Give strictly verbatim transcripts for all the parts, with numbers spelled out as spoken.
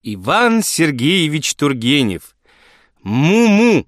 Иван Сергеевич Тургенев. Му-му.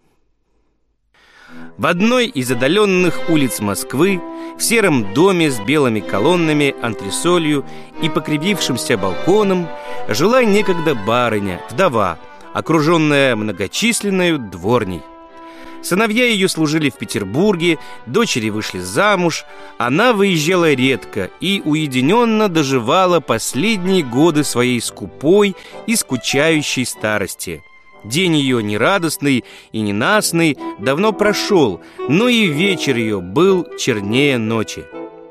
В одной из отдаленных улиц Москвы, в сером доме с белыми колоннами, антресолью и покривившимся балконом, жила некогда барыня, вдова, окруженная многочисленной дворней. Сыновья ее служили в Петербурге, дочери вышли замуж, она выезжала редко и уединенно доживала последние годы своей скупой и скучающей старости. День ее нерадостный и ненастный давно прошел, но и вечер ее был чернее ночи.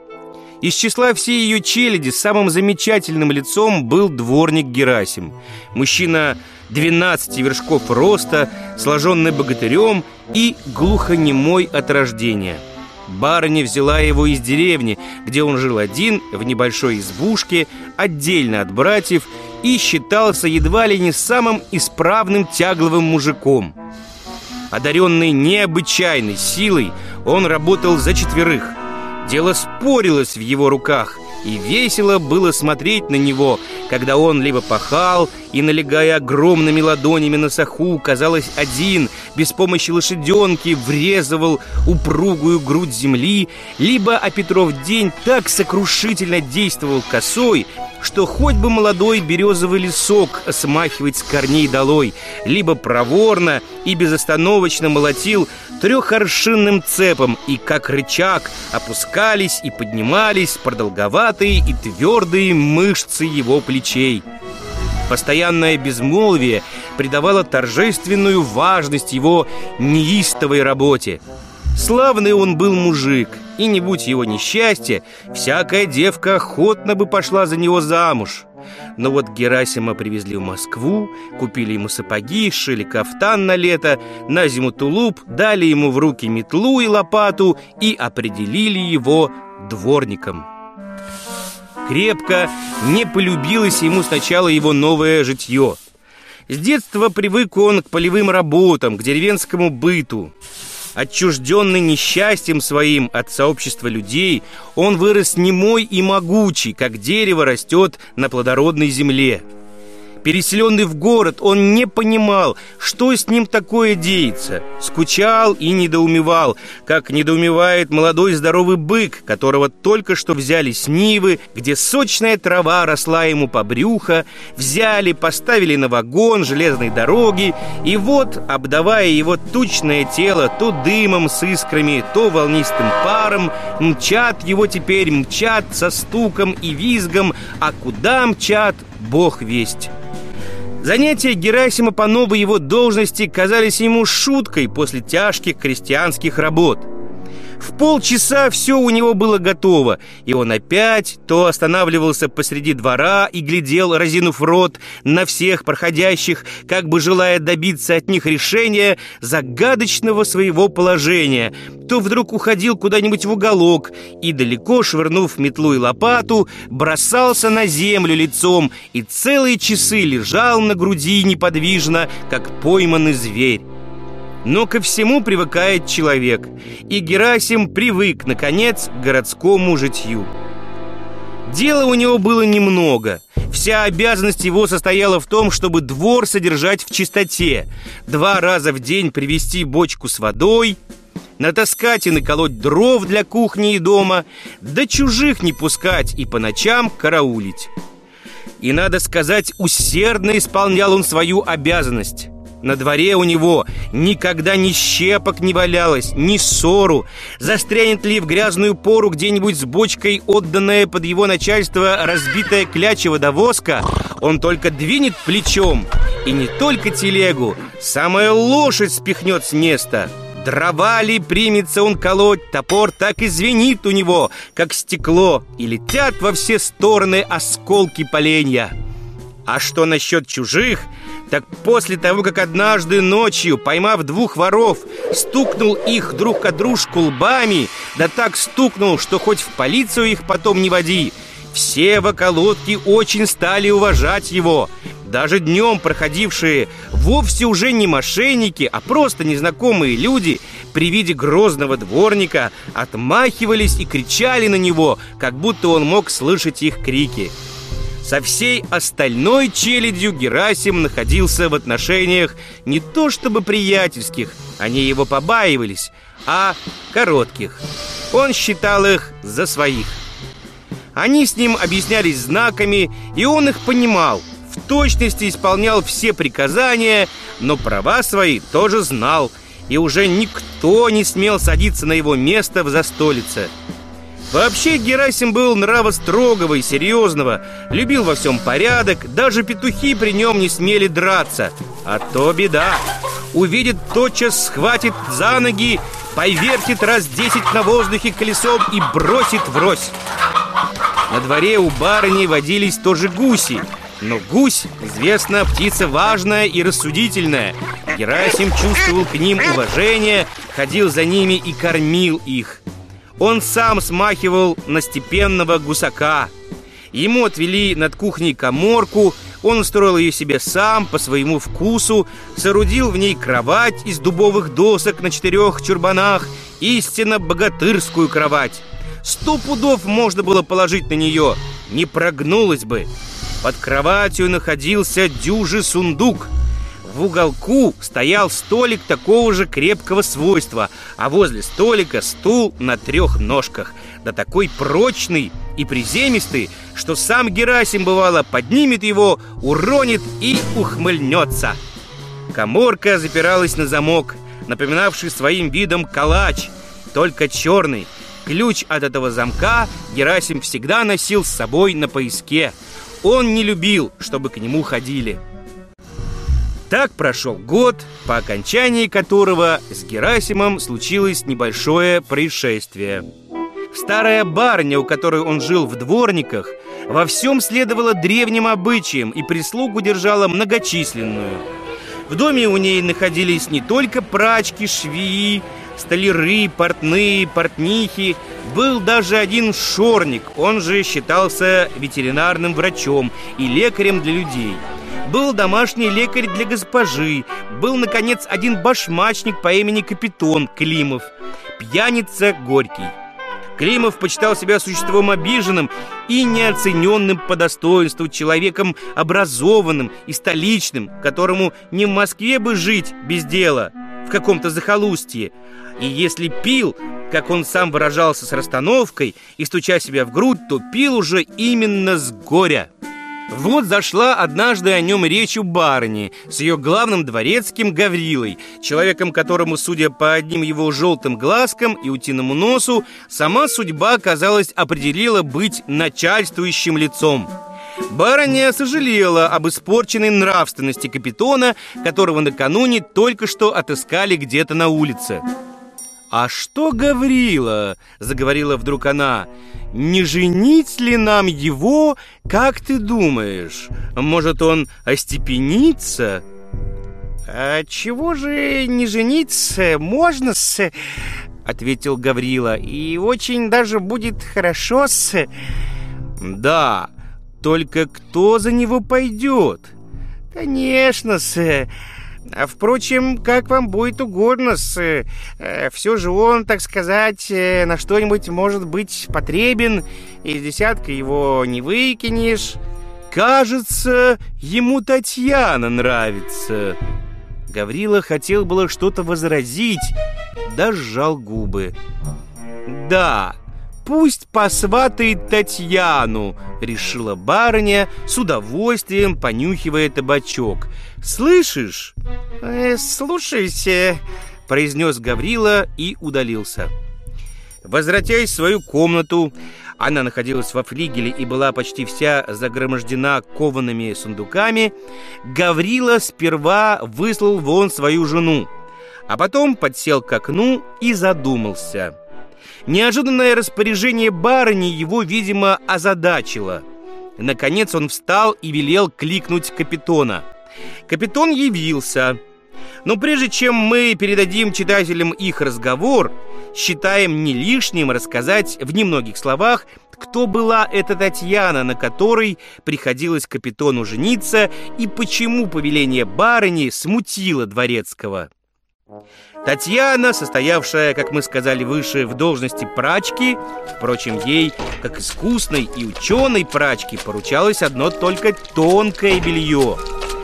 Из числа всей ее челяди самым замечательным лицом был дворник Герасим. Мужчина двенадцати вершков роста, сложенный богатырем и глухонемой от рождения. Барыня взяла его из деревни, где он жил один, в небольшой избушке, отдельно от братьев, и считался едва ли не самым исправным тягловым мужиком. Одаренный необычайной силой, он работал за четверых. Дело спорилось в его руках, и весело было смотреть на него, когда он либо пахал и, налегая огромными ладонями на саху, казалось, один, без помощи лошаденки, врезывал упругую грудь земли, либо, а Петров день так сокрушительно действовал косой, что хоть бы молодой березовый лесок смахивать с корней долой, либо проворно и безостановочно молотил трехоршинным цепом, и как рычаг опускались и поднимались продолговатые и твердые мышцы его плечей. Постоянное безмолвие придавало торжественную важность его неистовой работе. Славный он был мужик, и не будь его несчастья, всякая девка охотно бы пошла за него замуж. Но вот Герасима привезли в Москву, купили ему сапоги, сшили кафтан на лето, на зиму тулуп, дали ему в руки метлу и лопату и определили его дворником. Крепко не полюбилось ему сначала его новое житье. С детства привык он к полевым работам, к деревенскому быту. Отчужденный несчастьем своим от сообщества людей, он вырос немой и могучий, как дерево растет на плодородной земле. Переселенный в город, он не понимал, что с ним такое деется. Скучал и недоумевал, как недоумевает молодой здоровый бык, которого только что взяли с нивы, где сочная трава росла ему по брюхо, взяли, поставили на вагон железной дороги, и вот, обдавая его тучное тело то дымом с искрами, то волнистым паром, мчат его теперь, мчат со стуком и визгом, а куда мчат, Бог весть. Занятия Герасима по новой его должности казались ему шуткой после тяжких крестьянских работ. В полчаса все у него было готово, и он опять то останавливался посреди двора и глядел, разинув рот, на всех проходящих, как бы желая добиться от них решения загадочного своего положения, то вдруг уходил куда-нибудь в уголок и, далеко швырнув метлу и лопату, бросался на землю лицом и целые часы лежал на груди неподвижно, как пойманный зверь. Но ко всему привыкает человек, и Герасим привык, наконец, к городскому житью. Дела у него было немного. Вся обязанность его состояла в том, чтобы двор содержать в чистоте, два раза в день привезти бочку с водой, натаскать и наколоть дров для кухни и дома, да чужих не пускать и по ночам караулить. И, надо сказать, усердно исполнял он свою обязанность. На дворе у него никогда ни щепок не валялось, ни ссору. Застрянет ли в грязную пору где-нибудь с бочкой, отданная под его начальство разбитая кляча водовозка, он только двинет плечом, и не только телегу, самая лошадь спихнет с места. Дрова ли примется он колоть, топор так и звенит у него, как стекло, и летят во все стороны осколки поленья. А что насчет чужих, так после того, как однажды ночью, поймав двух воров, стукнул их друг от дружку лбами, да так стукнул, что хоть в полицию их потом не води, все в околотке очень стали уважать его. Даже днем проходившие вовсе уже не мошенники, а просто незнакомые люди при виде грозного дворника отмахивались и кричали на него, как будто он мог слышать их крики. С Со всей остальной челядью Герасим находился в отношениях не то чтобы приятельских, они его побаивались, а коротких. Он считал их за своих. Они с ним объяснялись знаками, и он их понимал, в точности исполнял все приказания, но права свои тоже знал, и уже никто не смел садиться на его место в застолице. Вообще Герасим был нрава строгого и серьезного, любил во всем порядок, даже петухи при нем не смели драться. А то беда. Увидит, тотчас схватит за ноги, повертит раз десять на воздухе колесом и бросит врозь. На дворе у барыни водились тоже гуси, но гусь, известно, птица важная и рассудительная. Герасим чувствовал к ним уважение, ходил за ними и кормил их. Он сам смахивал на степенного гусака. Ему отвели над кухней каморку, он устроил ее себе сам по своему вкусу, соорудил в ней кровать из дубовых досок на четырех чурбанах, истинно богатырскую кровать. Сто пудов можно было положить на нее, не прогнулась бы. Под кроватью находился дюжий сундук. В уголку стоял столик такого же крепкого свойства, а возле столика стул на трех ножках, да такой прочный и приземистый, что сам Герасим, бывало, поднимет его, уронит и ухмыльнется. Каморка запиралась на замок, напоминавший своим видом калач, только черный. Ключ от этого замка Герасим всегда носил с собой на пояске. Он не любил, чтобы к нему ходили. Так прошел год, по окончании которого с Герасимом случилось небольшое происшествие. Старая барыня, у которой он жил в дворниках, во всем следовала древним обычаям и прислугу держала многочисленную. В доме у ней находились не только прачки, швеи, столяры, портные, портнихи. Был даже один шорник, он же считался ветеринарным врачом и лекарем для людей. Был домашний лекарь для госпожи. Был, наконец, один башмачник по имени Капитон Климов, пьяница Горький. Климов почитал себя существом обиженным и неоцененным по достоинству, человеком образованным и столичным, которому не в Москве бы жить без дела, в каком-то захолустье. И если пил, как он сам выражался с расстановкой и стуча себя в грудь, то пил уже именно с горя. Вот зашла однажды о нем речь у барыни с ее главным дворецким Гаврилой, человеком, которому, судя по одним его желтым глазкам и утиному носу, сама судьба, казалось, определила быть начальствующим лицом. Барыня сожалела об испорченной нравственности Капитона, которого накануне только что отыскали где-то на улице. «А что, Гаврила?» — заговорила вдруг она. «Не женить ли нам его, как ты думаешь? Может, он остепенится?» «А чего же не жениться? Можно-с?» — ответил Гаврила. «И очень даже будет хорошо-с». «Да, только кто за него пойдет?» «Конечно-с. А, впрочем, как вам будет угодно-с. Все же он, так сказать, на что-нибудь может быть потребен, из десятка его не выкинешь». «Кажется, ему Татьяна нравится». Гаврила хотел было что-то возразить, да сжал губы. «Да, пусть посватает Татьяну», — решила барыня, с удовольствием понюхивая табачок. «Слышишь?» э, «Слушайте», — произнес Гаврила и удалился. Возвратясь в свою комнату, она находилась во флигеле и была почти вся загромождена коваными сундуками, Гаврила сперва выслал вон свою жену, а потом подсел к окну и задумался. Неожиданное распоряжение барыни его, видимо, озадачило. Наконец он встал и велел кликнуть Капитона. Капитон явился. Но прежде чем мы передадим читателям их разговор, считаем не лишним рассказать в немногих словах, кто была эта Татьяна, на которой приходилось Капитону жениться, и почему повеление барыни смутило дворецкого. Татьяна, состоявшая, как мы сказали выше, в должности прачки, впрочем, ей, как искусной и ученой прачке, поручалось одно только тонкое белье.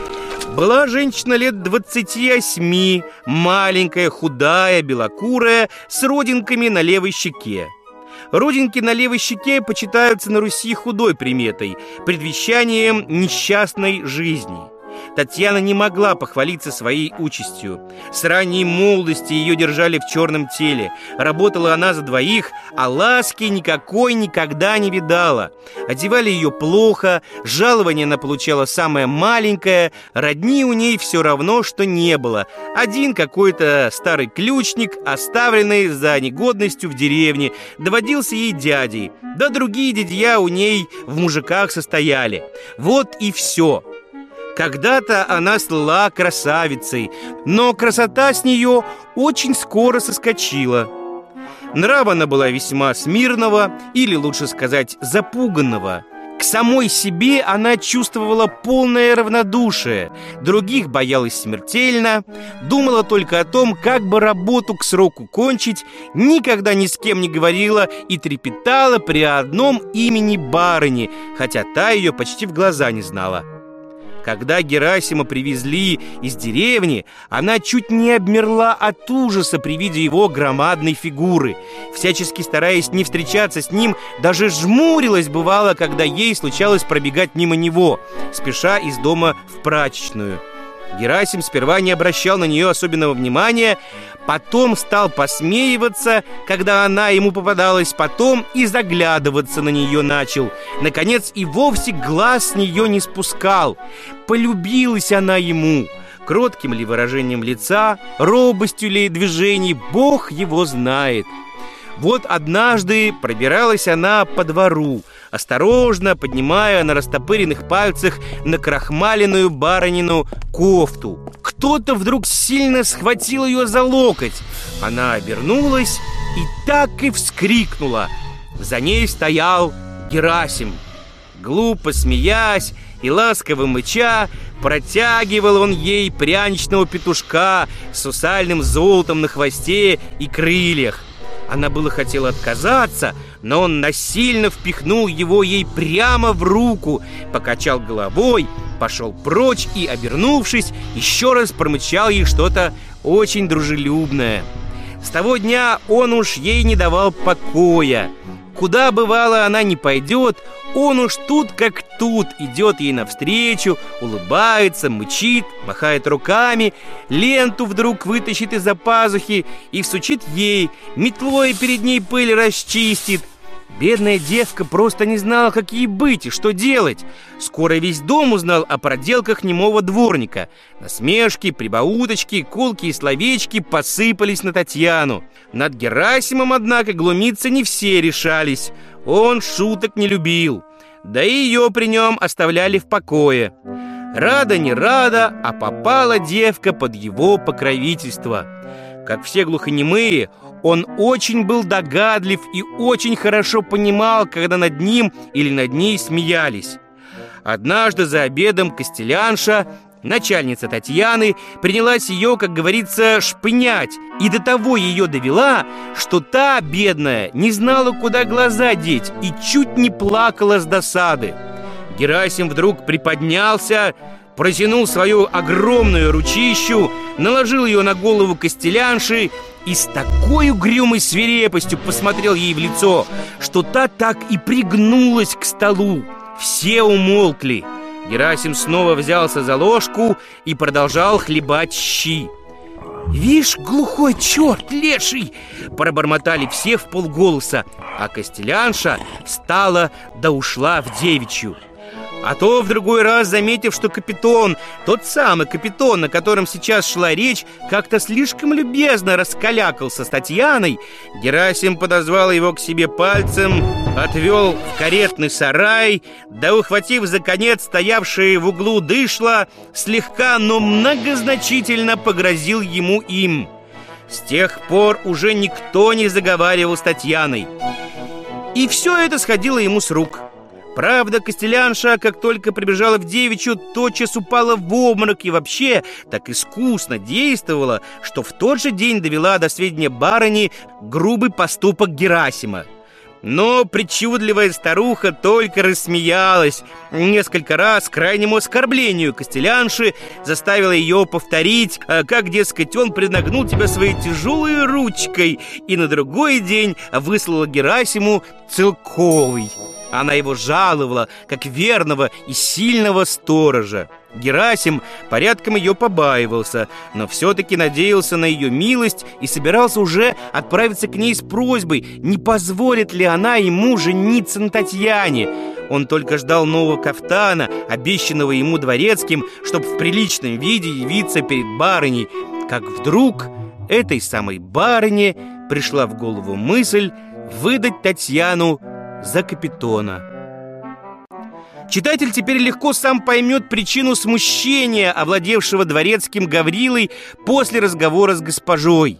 Была женщина лет двадцати восьми, маленькая, худая, белокурая, с родинками на левой щеке. Родинки на левой щеке почитаются на Руси худой приметой, предвещанием несчастной жизни. Татьяна не могла похвалиться своей участью. С ранней молодости ее держали в черном теле. Работала она за двоих, а ласки никакой никогда не видала. Одевали ее плохо, жалование она получала самое маленькое, родни у ней все равно, что не было. Один какой-то старый ключник, оставленный за негодностью в деревне, доводился ей дядей, да другие дядья у ней в мужиках состояли. Вот и все. Когда-то она слыла красавицей, но красота с нее очень скоро соскочила. Нрава она была весьма смирного, или лучше сказать, запуганного. К самой себе она чувствовала полное равнодушие, других боялась смертельно, думала только о том, как бы работу к сроку кончить, никогда ни с кем не говорила и трепетала при одном имени барыни, хотя та ее почти в глаза не знала. Когда Герасима привезли из деревни, она чуть не обмерла от ужаса при виде его громадной фигуры. Всячески стараясь не встречаться с ним, даже жмурилась бывало, когда ей случалось пробегать мимо него, спеша из дома в прачечную. Герасим сперва не обращал на нее особенного внимания, потом стал посмеиваться, когда она ему попадалась, потом и заглядываться на нее начал. Наконец и вовсе глаз с нее не спускал. Полюбилась она ему. Кротким ли выражением лица, робостью ли движений, Бог его знает. Вот однажды пробиралась она по двору, осторожно поднимая на растопыренных пальцах накрахмаленную барынину кофту. Кто-то вдруг сильно схватил ее за локоть. Она обернулась и так и вскрикнула. За ней стоял Герасим. Глупо смеясь и ласково мыча, протягивал он ей пряничного петушка с сусальным золотом на хвосте и крыльях. Она было хотела отказаться, но он насильно впихнул его ей прямо в руку, покачал головой, пошел прочь и, обернувшись, еще раз промычал ей что-то очень дружелюбное. С того дня он уж ей не давал покоя. Куда, бывало, она не пойдет, он уж тут как тут идет ей навстречу, улыбается, мычит, махает руками, ленту вдруг вытащит из-за пазухи и всучит ей, метлой перед ней пыль расчистит. Бедная девка просто не знала, как ей быть и что делать. Скоро весь дом узнал о проделках немого дворника. Насмешки, прибауточки, колки и словечки посыпались на Татьяну. Над Герасимом, однако, глумиться не все решались. Он шуток не любил. Да и ее при нем оставляли в покое. Рада не рада, а попала девка под его покровительство. Как все глухонемые, он очень был догадлив и очень хорошо понимал, когда над ним или над ней смеялись. Однажды за обедом костелянша, начальница Татьяны, принялась ее, как говорится, шпынять, и до того ее довела, что та, бедная, не знала, куда глаза деть, и чуть не плакала с досады. Герасим вдруг приподнялся, протянул свою огромную ручищу, наложил ее на голову костелянши и с такой угрюмой свирепостью посмотрел ей в лицо, что та так и пригнулась к столу. Все умолкли. Герасим снова взялся за ложку и продолжал хлебать щи. «Вишь, глухой черт, леший!» пробормотали все вполголоса, а костелянша встала да ушла в девичью. А то в другой раз, заметив, что капитон, тот самый капитон, о котором сейчас шла речь, как-то слишком любезно раскалякался с Татьяной, Герасим подозвал его к себе пальцем, отвел в каретный сарай, да, ухватив за конец стоявшие в углу дышло, слегка, но многозначительно погрозил ему им. С тех пор уже никто не заговаривал с Татьяной. И все это сходило ему с рук. Правда, Костелянша, как только прибежала в девичью, тотчас упала в обморок и вообще так искусно действовала, что в тот же день довела до сведения барыни грубый поступок Герасима. Но причудливая старуха только рассмеялась несколько раз к крайнему оскорблению Костелянши, заставила ее повторить, как, дескать, он преднагнул тебя своей тяжелой ручкой, и на другой день выслала Герасиму целковый. Она его жаловала, как верного и сильного сторожа. Герасим порядком ее побаивался, но все-таки надеялся на ее милость и собирался уже отправиться к ней с просьбой, не позволит ли она ему жениться на Татьяне. Он только ждал нового кафтана, обещанного ему дворецким, чтобы в приличном виде явиться перед барыней, как вдруг этой самой барыне пришла в голову мысль выдать Татьяну за Капитона. Читатель теперь легко сам поймет причину смущения, овладевшего дворецким Гаврилой после разговора с госпожой.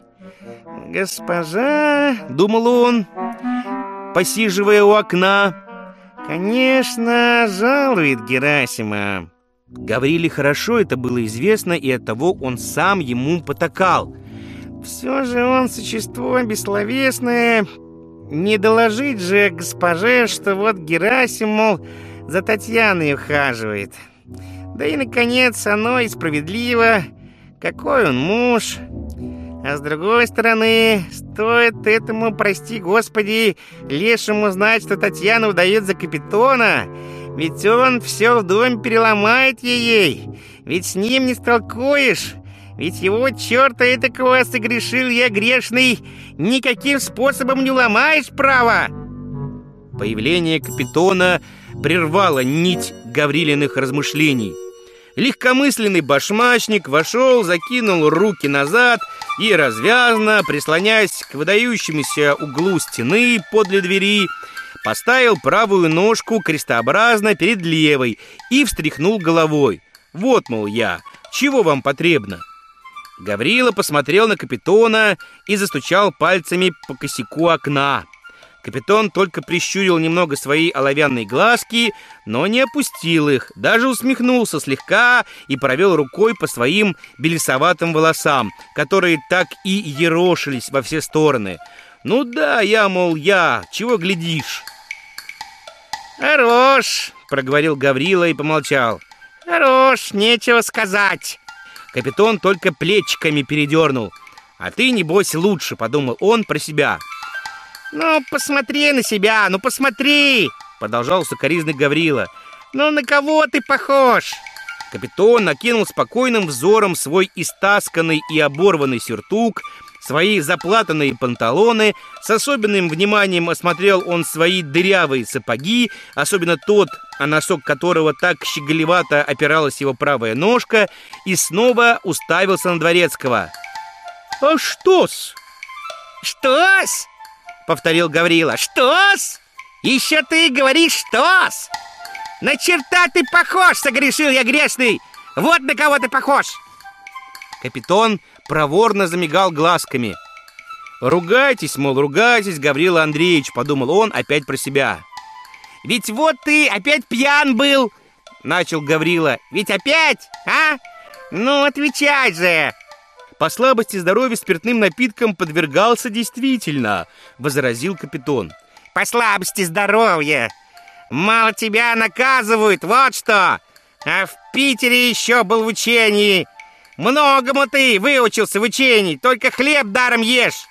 «Госпожа, — думал он, посиживая у окна, — конечно, жалует Герасима». Гавриле хорошо это было известно, и оттого он сам ему потакал. «Все же он существо бессловесное. Не доложить же госпоже, что вот Герасим, мол, за Татьяной ухаживает. Да и, наконец, оно и справедливо. Какой он муж. А с другой стороны, стоит этому, прости господи, лешему знать, что Татьяна удает за Капитона, ведь он все в доме переломает ей. Ведь с ним не столкуешь. Ведь его черта этакого согрешил я грешный, никаким способом не уломаешь, право!» Появление Капитона прервало нить Гаврилиных размышлений. Легкомысленный башмачник вошел, закинул руки назад и, развязно, прислоняясь к выдающемуся углу стены подле двери, поставил правую ножку крестообразно перед левой и встряхнул головой. «Вот, мол, я, чего вам потребно?» Гаврила посмотрел на Капитона и застучал пальцами по косяку окна. Капитон только прищурил немного свои оловянные глазки, но не опустил их, даже усмехнулся слегка и провел рукой по своим белесоватым волосам, которые так и ерошились во все стороны. «Ну да, я, мол, я, чего глядишь?» «Хорош», — проговорил Гаврила и помолчал. «Хорош, нечего сказать». Капитон только плечиками передернул. «А ты, небось, лучше», — подумал он про себя. «Ну, посмотри на себя, ну посмотри!» — продолжал сукоризный Гаврила. «Ну, на кого ты похож?» Капитон накинул спокойным взором свой истасканный и оборванный сюртук, свои заплатанные панталоны, с особенным вниманием осмотрел он свои дырявые сапоги, особенно тот, о носок которого так щеголевато опиралась его правая ножка, и снова уставился на дворецкого. «А что-с?» «Что-с?» — повторил Гаврила. «Что-с? Еще ты говоришь что-с? На черта ты похож, согрешил я грешный! Вот на кого ты похож!» Капитон проворно замигал глазками. «Ругайтесь, мол, ругайтесь, Гаврила Андреевич», — подумал он опять про себя. «Ведь вот ты опять пьян был», — начал Гаврила. «Ведь опять, а? Ну, отвечай же!» «По слабости здоровья спиртным напиткам подвергался действительно», — возразил Капитон. «По слабости здоровья! Мало тебя наказывают, вот что! А в Питере еще был в учении! Многому ты выучился в учении, только хлеб даром ешь!»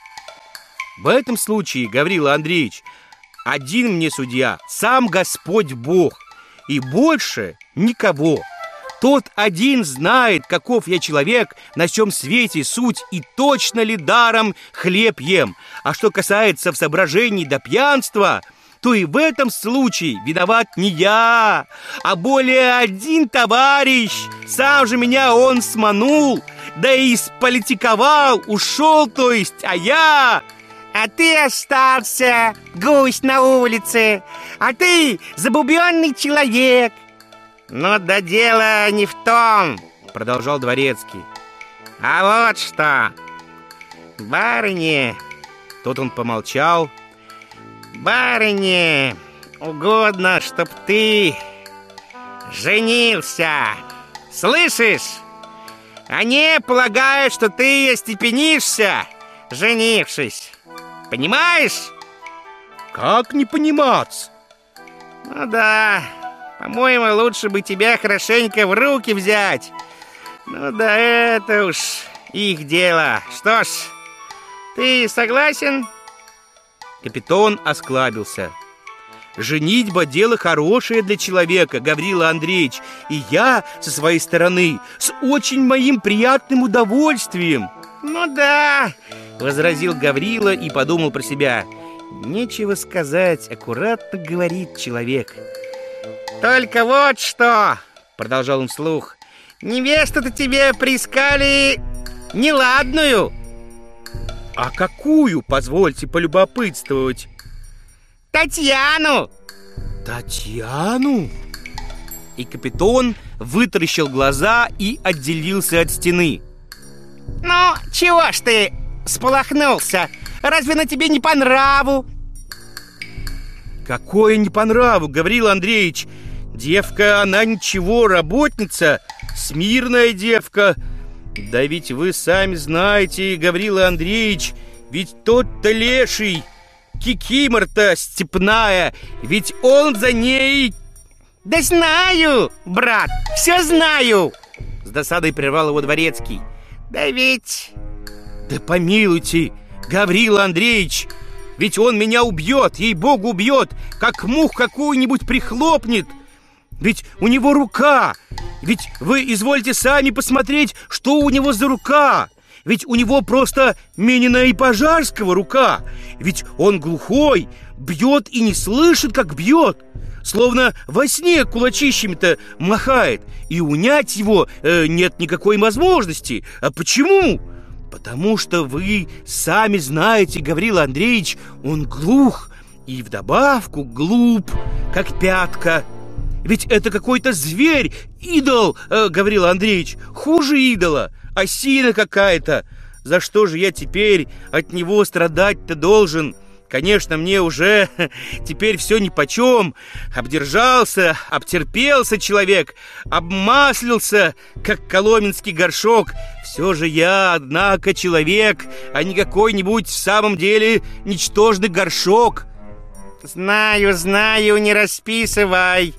«В этом случае, Гаврила Андреевич, один мне судья, сам Господь Бог, и больше никого. Тот один знает, каков я человек, на всем свете суть, и точно ли даром хлеб ем. А что касается в соображении до пьянства, то и в этом случае виноват не я, а более один товарищ. Сам же меня он сманул, да и сполитиковал, ушел, то есть, а я... А ты остался, гусь на улице, а ты забубенный человек. «Ну да дело не в том», — продолжал дворецкий, — «а вот что, барыне...» Тут он помолчал. «Барыне, угодно, чтоб ты женился. Слышишь? Они полагают, что ты остепенишься, женившись. Понимаешь? Как не понимать? Ну да, по-моему, лучше бы тебя хорошенько в руки взять. Ну да, это уж их дело. Что ж, ты согласен? Капитон осклабился. Женитьба — дело хорошее для человека, Гаврила Андреевич, и я, со своей стороны, с очень моим приятным удовольствием. Ну да, возразил Гаврила и подумал про себя. Нечего сказать, аккуратно говорит человек. Только вот что, продолжал он вслух, невесту-то тебе приискали неладную. А какую, позвольте полюбопытствовать? Татьяну. Татьяну? И капитан вытаращил глаза и отделился от стены. Ну, чего ж ты сполохнулся? Разве на тебе не по нраву? Какое не по нраву, Гаврила Андреевич? Девка, она ничего, работница, смирная девка. Да ведь вы сами знаете, Гаврила Андреевич, ведь тот-то леший, кикимор-то степная, ведь он за ней... Да знаю, брат, все знаю. С досадой прервал его дворецкий. Да ведь... Да помилуйте, Гаврила Андреевич, ведь он меня убьет, ей-богу убьет, как мух какую-нибудь прихлопнет. Ведь у него рука, ведь вы извольте сами посмотреть, что у него за рука. Ведь у него просто Минина и Пожарского рука. Ведь он глухой, бьет и не слышит, как бьет. Словно во сне кулачищами-то махает. И унять его э, нет никакой возможности. А почему? Потому что вы сами знаете, Гаврила Андреевич, он глух и вдобавку глуп, как пятка. Ведь это какой-то зверь, идол, э, Гаврила Андреевич, хуже идола, осина какая-то. За что же я теперь от него страдать-то должен? Конечно, мне уже теперь все нипочем. Обдержался, обтерпелся человек, обмаслился, как коломенский горшок. Все же я, однако, человек, а не какой-нибудь в самом деле ничтожный горшок. Знаю, знаю, не расписывай.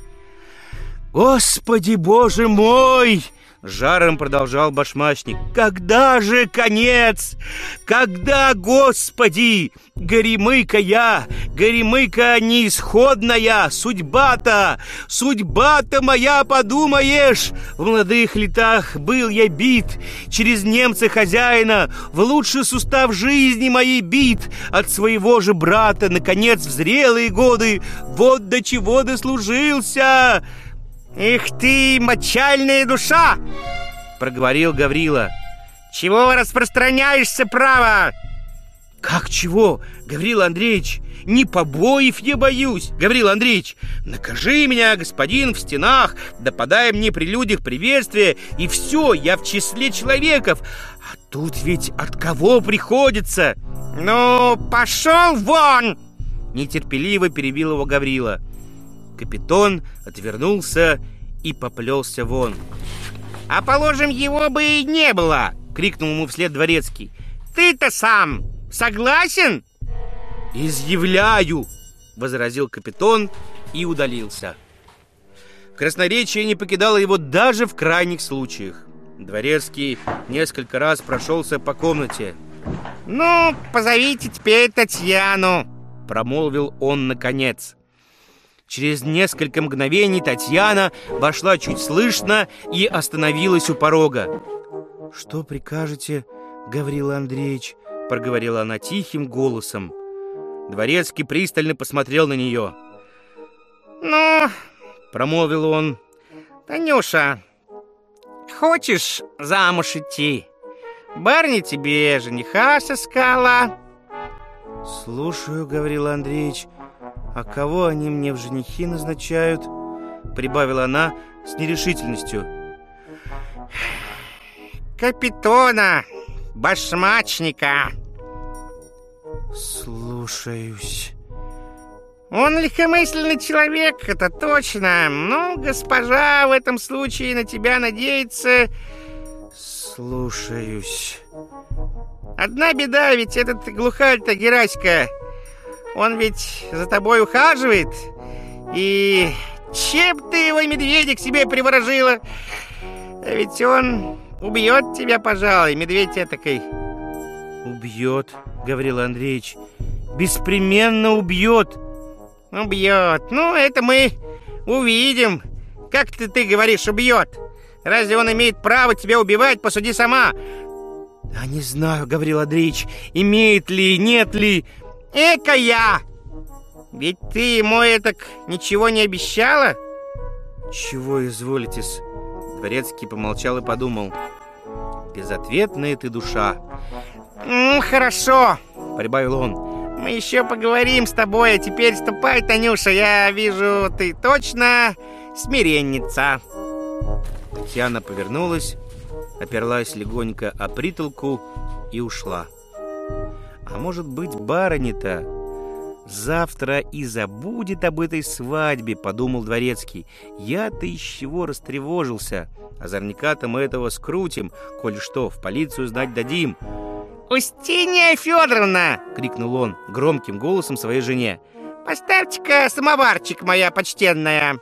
Господи, Боже мой! Жаром продолжал башмачник. Когда же конец? Когда, Господи? Горемыка я, горемыка неисходная, судьба-то, судьба-то моя, подумаешь. В молодых летах был я бит через немца хозяина, в лучший сустав жизни моей бит от своего же брата, наконец, в зрелые годы, вот до чего дослужился. «Эх ты, мочальная душа!» — проговорил Гаврила. «Чего распространяешься, право?» «Как чего, Гаврила Андреевич? Не побоев я боюсь, Гаврила Андреевич. Накажи меня, господин, в стенах, да подай мне при людях приветствие, и все, я в числе человеков. А тут ведь от кого приходится?» «Ну, пошел вон!» — нетерпеливо перебил его Гаврила. Капитан отвернулся и поплелся вон. «А положим, его бы и не было!» — крикнул ему вслед дворецкий. «Ты-то сам согласен?» «Изъявляю!» — возразил капитан и удалился. Красноречие не покидало его даже в крайних случаях. Дворецкий несколько раз прошелся по комнате. «Ну, позовите теперь Татьяну!» — промолвил он наконец. Через несколько мгновений Татьяна вошла чуть слышно и остановилась у порога. «Что прикажете, Гаврила Андреевич?» — проговорила она тихим голосом. Дворецкий пристально посмотрел на нее. «Ну, — промолвил он, — Танюша, хочешь замуж идти? Барыня тебе жениха сыскала». «Слушаю, Гаврила Андреевич. А кого они мне в женихи назначают?» — прибавила она с нерешительностью. «Капитона, башмачника». «Слушаюсь». Он легкомысленный человек, это точно. Но госпожа в этом случае на тебя надеется. Слушаюсь. Одна беда, ведь этот глухарь-то Гераська, он ведь за тобой ухаживает. И чем ты его, медведя, к себе приворожила? А ведь он убьет тебя, пожалуй, медведь этакой. Убьет, Гаврил Андреевич, беспременно убьет. Убьет. Ну, это мы увидим. Как ты, ты говоришь, убьет? Разве он имеет право тебя убивать? Посуди сама. А не знаю, Гаврил Андреевич, имеет ли, нет ли. Эка я! Ведь ты ему этак ничего не обещала? Чего изволитесь? Дворецкий помолчал и подумал. Безответная ты душа. М, Хорошо, Прибавил он. мы еще поговорим с тобой. А теперь ступай, Танюша. Я вижу, ты точно смиренница. Татьяна повернулась, оперлась легонько о притолку и ушла. А может быть, барыня-то завтра и забудет об этой свадьбе, подумал Дворецкий. Я-то из чего растревожился. Озорника-то мы этого скрутим, коль что, в полицию знать дадим. Устинья Федоровна! Крикнул он громким голосом своей жене. Поставьте-ка самоварчик, моя почтенная.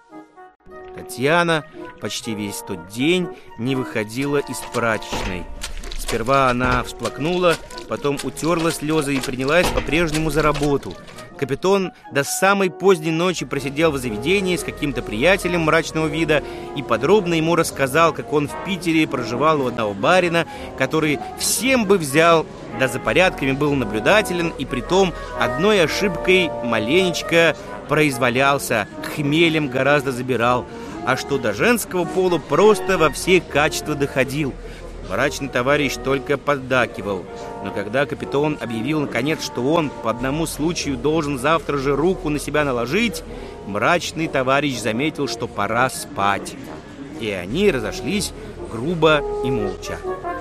Татьяна почти весь тот день не выходила из прачечной. Сперва она всплакнула, потом утерла слезы и принялась по-прежнему за работу. Капитон до самой поздней ночи просидел в заведении с каким-то приятелем мрачного вида и подробно ему рассказал, как он в Питере проживал у одного барина, который всем бы взял, да за порядками был наблюдателен и притом одной ошибкой маленечко произвалялся, хмелем гораздо забирал, а что до женского пола просто во все качества доходил. Мрачный товарищ только поддакивал. Но когда капитан объявил наконец, что он по одному случаю должен завтра же руку на себя наложить, мрачный товарищ заметил, что пора спать. И они разошлись грубо и молча.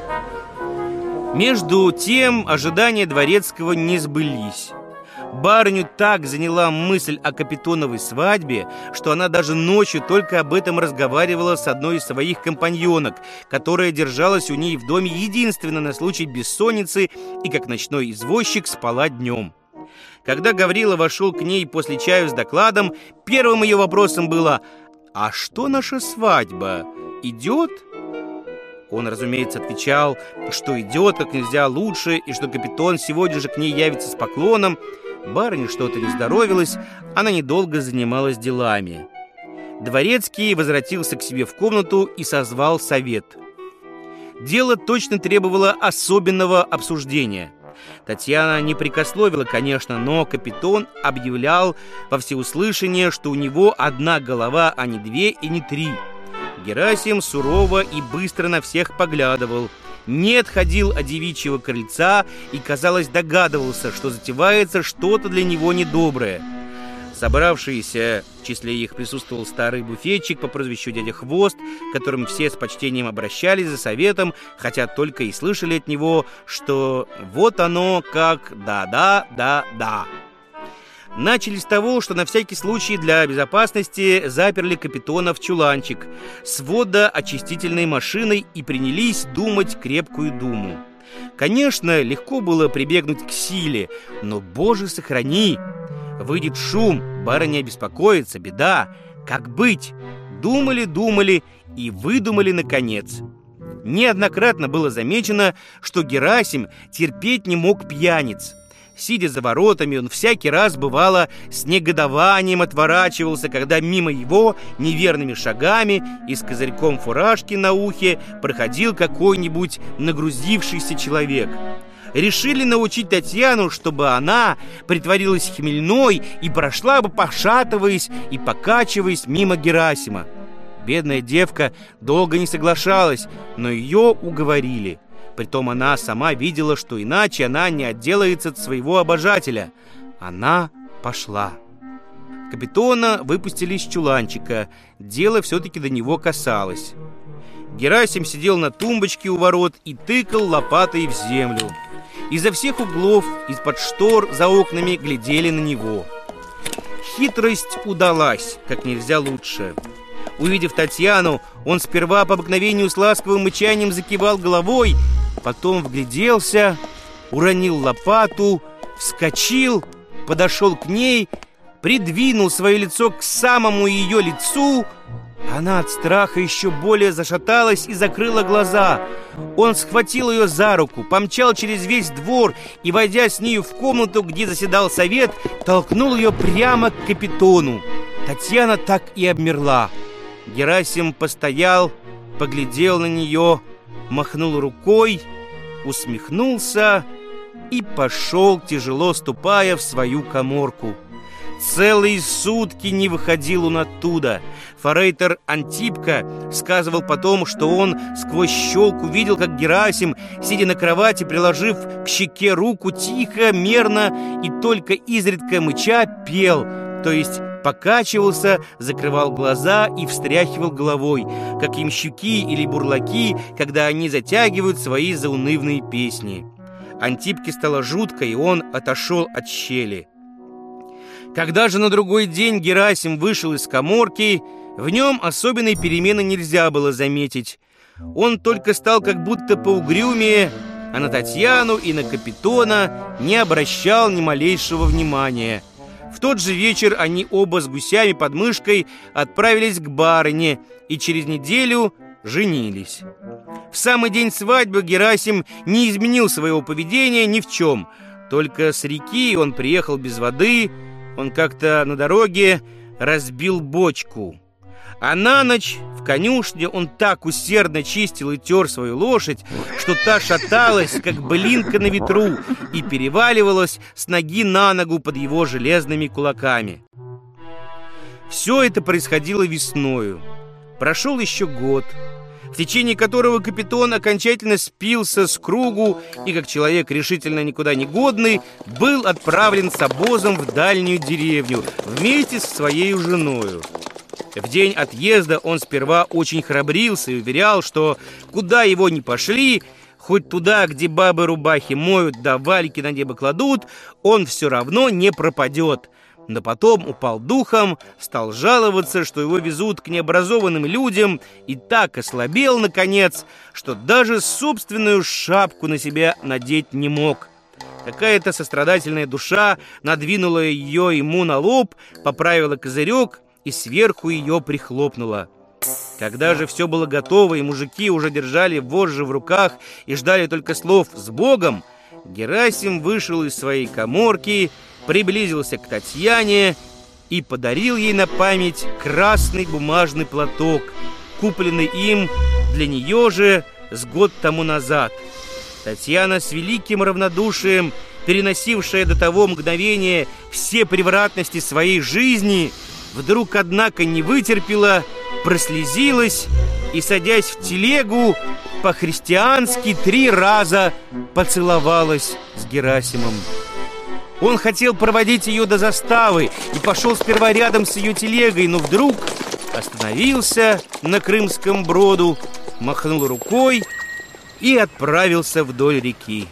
Между тем ожидания Дворецкого не сбылись. Барыню так заняла мысль о капитоновой свадьбе, что она даже ночью только об этом разговаривала с одной из своих компаньонок, которая держалась у ней в доме единственно на случай бессонницы и, как ночной извозчик, спала днем. Когда Гаврила вошел к ней после чаю с докладом, первым ее вопросом было: «А что наша свадьба? Идет?» Он, разумеется, отвечал, что идет как нельзя лучше, и что капитан сегодня же к ней явится с поклоном. Барыне что-то не здоровилось, она недолго занималась делами. Дворецкий возвратился к себе в комнату и созвал совет. Дело точно требовало особенного обсуждения. Татьяна не прекословила, конечно, но капитан объявлял во всеуслышание, что у него одна голова, а не две и не три. Герасим сурово и быстро на всех поглядывал, не отходил от девичьего крыльца и, казалось, догадывался, что затевается что-то для него недоброе. Собравшиеся, в числе их присутствовал старый буфетчик по прозвищу дядя Хвост, к которому все с почтением обращались за советом, хотя только и слышали от него, что вот оно как «да-да-да-да». Начали с того, что на всякий случай для безопасности заперли капитана в чуланчик с водоочистительной машиной и принялись думать крепкую думу. Конечно, легко было прибегнуть к силе, но, боже, сохрани! Выйдет шум, барыня беспокоится, беда. Как быть? Думали, думали и выдумали наконец. Неоднократно было замечено, что Герасим терпеть не мог пьяниц. Сидя за воротами, он всякий раз, бывало, с негодованием отворачивался, когда мимо его неверными шагами и с козырьком фуражки на ухе проходил какой-нибудь нагрузившийся человек. Решили научить Татьяну, чтобы она притворилась хмельной и прошла бы, пошатываясь и покачиваясь мимо Герасима. Бедная девка долго не соглашалась, но ее уговорили. Притом она сама видела, что иначе она не отделается от своего обожателя. Она пошла. Капитана выпустили из чуланчика. Дело все-таки до него касалось. Герасим сидел на тумбочке у ворот и тыкал лопатой в землю. Изо всех углов, из-под штор за окнами глядели на него. хитрость удалась как нельзя лучше. Увидев Татьяну, он сперва по обыкновению с ласковым мычанием закивал головой, потом вгляделся, уронил лопату, вскочил, подошел к ней, придвинул свое лицо к самому ее лицу. Она от страха еще более зашаталась и закрыла глаза. Он схватил ее за руку, помчал через весь двор и, войдя с нею в комнату, где заседал совет, толкнул ее прямо к капитону. Татьяна так и обмерла. Герасим постоял, поглядел на нее, махнул рукой, усмехнулся и пошел, тяжело ступая, в свою каморку. Целые сутки не выходил он оттуда. Форейтор Антипка сказывал потом, что он сквозь щелку видел, как Герасим, сидя на кровати, приложив к щеке руку, тихо, мерно и только изредка мыча пел, то есть покачивался, закрывал глаза и встряхивал головой, как ямщики или бурлаки, когда они затягивают свои заунывные песни. Антипке стало жутко, и он отошел от щели. Когда же на другой день Герасим вышел из каморки, в нем особенной перемены нельзя было заметить. Он только стал как будто поугрюмее, а на Татьяну и на капитона не обращал ни малейшего внимания. В тот же вечер они оба с гусями под мышкой отправились к барыне и через неделю женились. В самый день свадьбы Герасим не изменил своего поведения ни в чем. Только с реки он приехал без воды. Он как-то на дороге разбил бочку. А на ночь в конюшне он так усердно чистил и тер свою лошадь, что та шаталась, как былинка на ветру, и переваливалась с ноги на ногу под его железными кулаками. Все это происходило весною. Прошел еще год, в течение которого капитон окончательно спился с кругу и, как человек решительно никуда не годный, был отправлен с обозом в дальнюю деревню вместе со своей женою. В день отъезда он сперва очень храбрился и уверял, что куда его ни пошли, хоть туда, где бабы рубахи моют да валики на небо кладут, он все равно не пропадет. Но потом упал духом, стал жаловаться, что его везут к необразованным людям, и так ослабел, наконец, что даже собственную шапку на себя надеть не мог. Какая-то сострадательная душа надвинула ее ему на лоб, поправила козырек и сверху ее прихлопнула. Когда же все было готово, и мужики уже держали вожжи в руках и ждали только слов «с Богом», Герасим вышел из своей каморки, приблизился к Татьяне и подарил ей на память красный бумажный платок, купленный им для нее же с год тому назад. Татьяна с великим равнодушием, переносившая до того мгновения все превратности своей жизни, вдруг, однако, не вытерпела, прослезилась и, садясь в телегу, по-христиански три раза поцеловалась с Герасимом. Он хотел проводить ее до заставы и пошел сперва рядом с ее телегой, но вдруг остановился на Крымском броду, махнул рукой и отправился вдоль реки.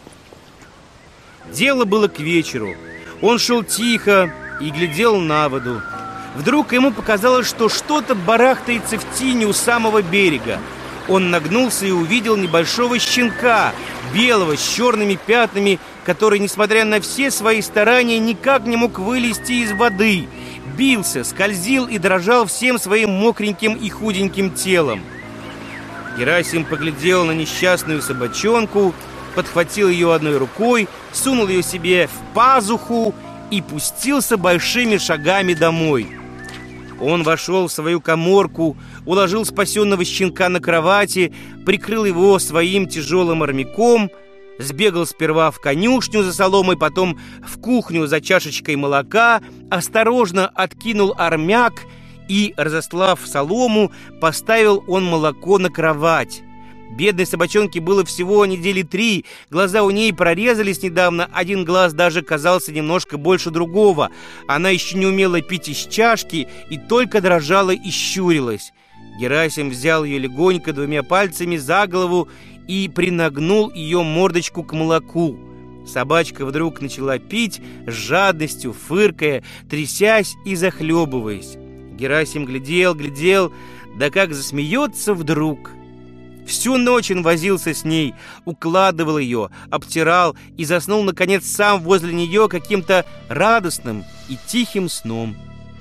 Дело было к вечеру. Он шел тихо и глядел на воду. Вдруг ему показалось, что что-то барахтается в тине у самого берега. Он нагнулся и увидел небольшого щенка, белого, с черными пятнами, который, несмотря на все свои старания, никак не мог вылезти из воды. Бился, скользил и дрожал всем своим мокреньким и худеньким телом. Герасим поглядел на несчастную собачонку, подхватил ее одной рукой, сунул ее себе в пазуху и пустился большими шагами домой. Он вошел в свою каморку, уложил спасенного щенка на кровати, прикрыл его своим тяжелым армяком, сбегал сперва в конюшню за соломой, потом в кухню за чашечкой молока, осторожно откинул армяк и, разослав солому, поставил он молоко на кровать. Бедной собачонке было всего недели три, глаза у ней прорезались недавно, один глаз даже казался немножко больше другого. Она еще не умела пить из чашки и только дрожала и щурилась. Герасим взял ее легонько двумя пальцами за голову и принагнул ее мордочку к молоку. Собачка вдруг начала пить с жадностью, фыркая, трясясь и захлебываясь. Герасим глядел, глядел, да как засмеется вдруг. Всю ночь он возился с ней, укладывал ее, обтирал и заснул, наконец, сам возле нее каким-то радостным и тихим сном.